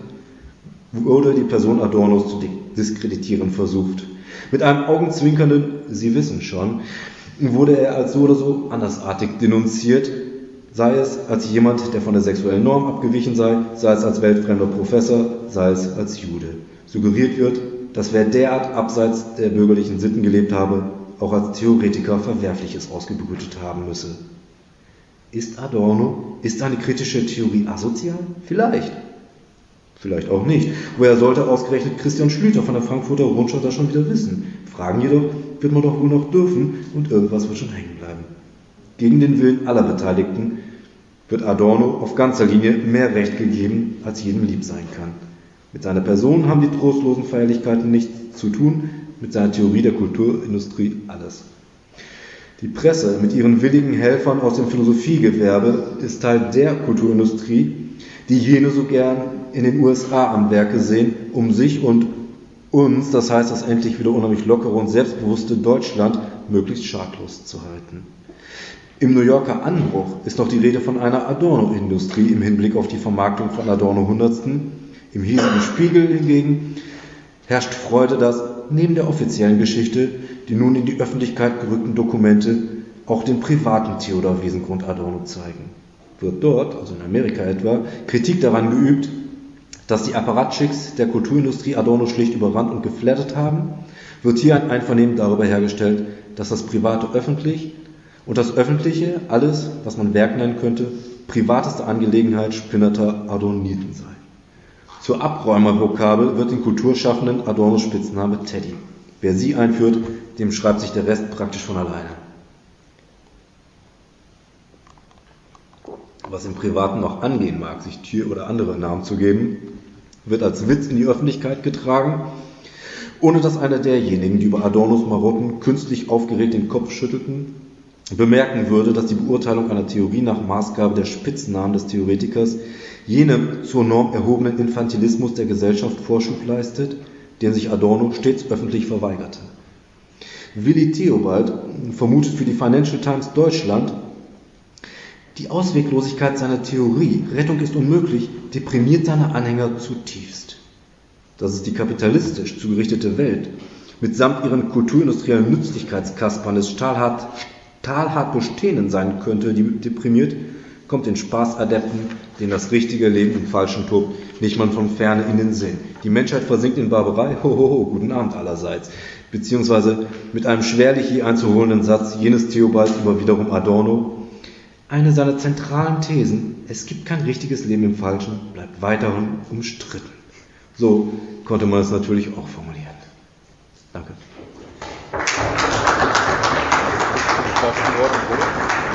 wurde die Person Adornos zu diskreditieren versucht. Mit einem augenzwinkernden „Sie wissen schon" wurde er als so oder so andersartig denunziert, sei es als jemand, der von der sexuellen Norm abgewichen sei es als weltfremder Professor, sei es als Jude. Suggeriert wird, dass wer derart abseits der bürgerlichen Sitten gelebt habe, auch als Theoretiker Verwerfliches ausgebrütet haben müsse. Ist eine kritische Theorie asozial? Vielleicht. Vielleicht auch nicht. Woher sollte ausgerechnet Christian Schlüter von der Frankfurter Rundschau das schon wieder wissen? Fragen jedoch wird man doch wohl noch dürfen und irgendwas wird schon hängen bleiben. Gegen den Willen aller Beteiligten wird Adorno auf ganzer Linie mehr Recht gegeben, als jedem lieb sein kann. Mit seiner Person haben die trostlosen Feierlichkeiten nichts zu tun, mit seiner Theorie der Kulturindustrie alles. Die Presse mit ihren willigen Helfern aus dem Philosophiegewerbe ist Teil der Kulturindustrie, die jene so gern in den USA am Werke sehen, um sich und uns, das heißt das endlich wieder unheimlich lockere und selbstbewusste Deutschland, möglichst schadlos zu halten. Im New Yorker Anbruch ist noch die Rede von einer Adorno-Industrie im Hinblick auf die Vermarktung von Adorno-Hundertsten. Im hiesigen Spiegel hingegen herrscht Freude, dass neben der offiziellen Geschichte die nun in die Öffentlichkeit gerückten Dokumente auch den privaten Theodor Wiesengrund Adorno zeigen. Wird dort, also in Amerika etwa, Kritik daran geübt, dass die Apparatschicks der Kulturindustrie Adorno schlicht überrannt und geflattert haben, wird hier ein Einvernehmen darüber hergestellt, dass das Private öffentlich und das Öffentliche, alles, was man Werk nennen könnte, privateste Angelegenheit spinnerter Adorniten sei. Zur Abräumervokabel wird den Kulturschaffenden Adornos Spitzname Teddy. Wer sie einführt, dem schreibt sich der Rest praktisch von alleine. Was im Privaten noch angehen mag, sich Tier- oder andere Namen zu geben, wird als Witz in die Öffentlichkeit getragen, ohne dass einer derjenigen, die über Adornos Marotten künstlich aufgeregt den Kopf schüttelten, bemerken würde, dass die Beurteilung einer Theorie nach Maßgabe der Spitznamen des Theoretikers jenem zur Norm erhobenen Infantilismus der Gesellschaft Vorschub leistet, den sich Adorno stets öffentlich verweigerte. Willi Theobald vermutet für die Financial Times Deutschland, die Ausweglosigkeit seiner Theorie, Rettung ist unmöglich, deprimiert seine Anhänger zutiefst. Dass es die kapitalistisch zugerichtete Welt mitsamt ihren kulturindustriellen Nützlichkeitskaspern des stahlhart Bestehenden sein könnte, die deprimiert, kommt den Spaßadepten, denen das richtige Leben im Falschen tobt, nicht mal von Ferne in den Sinn. Die Menschheit versinkt in Barbarei, hohoho, guten Abend allerseits. Beziehungsweise mit einem schwerlich je einzuholenden Satz jenes Theobald über wiederum Adorno, eine seiner zentralen Thesen, es gibt kein richtiges Leben im Falschen, bleibt weiterhin umstritten. So konnte man es natürlich auch formulieren. Danke. Das war's für heute, oder?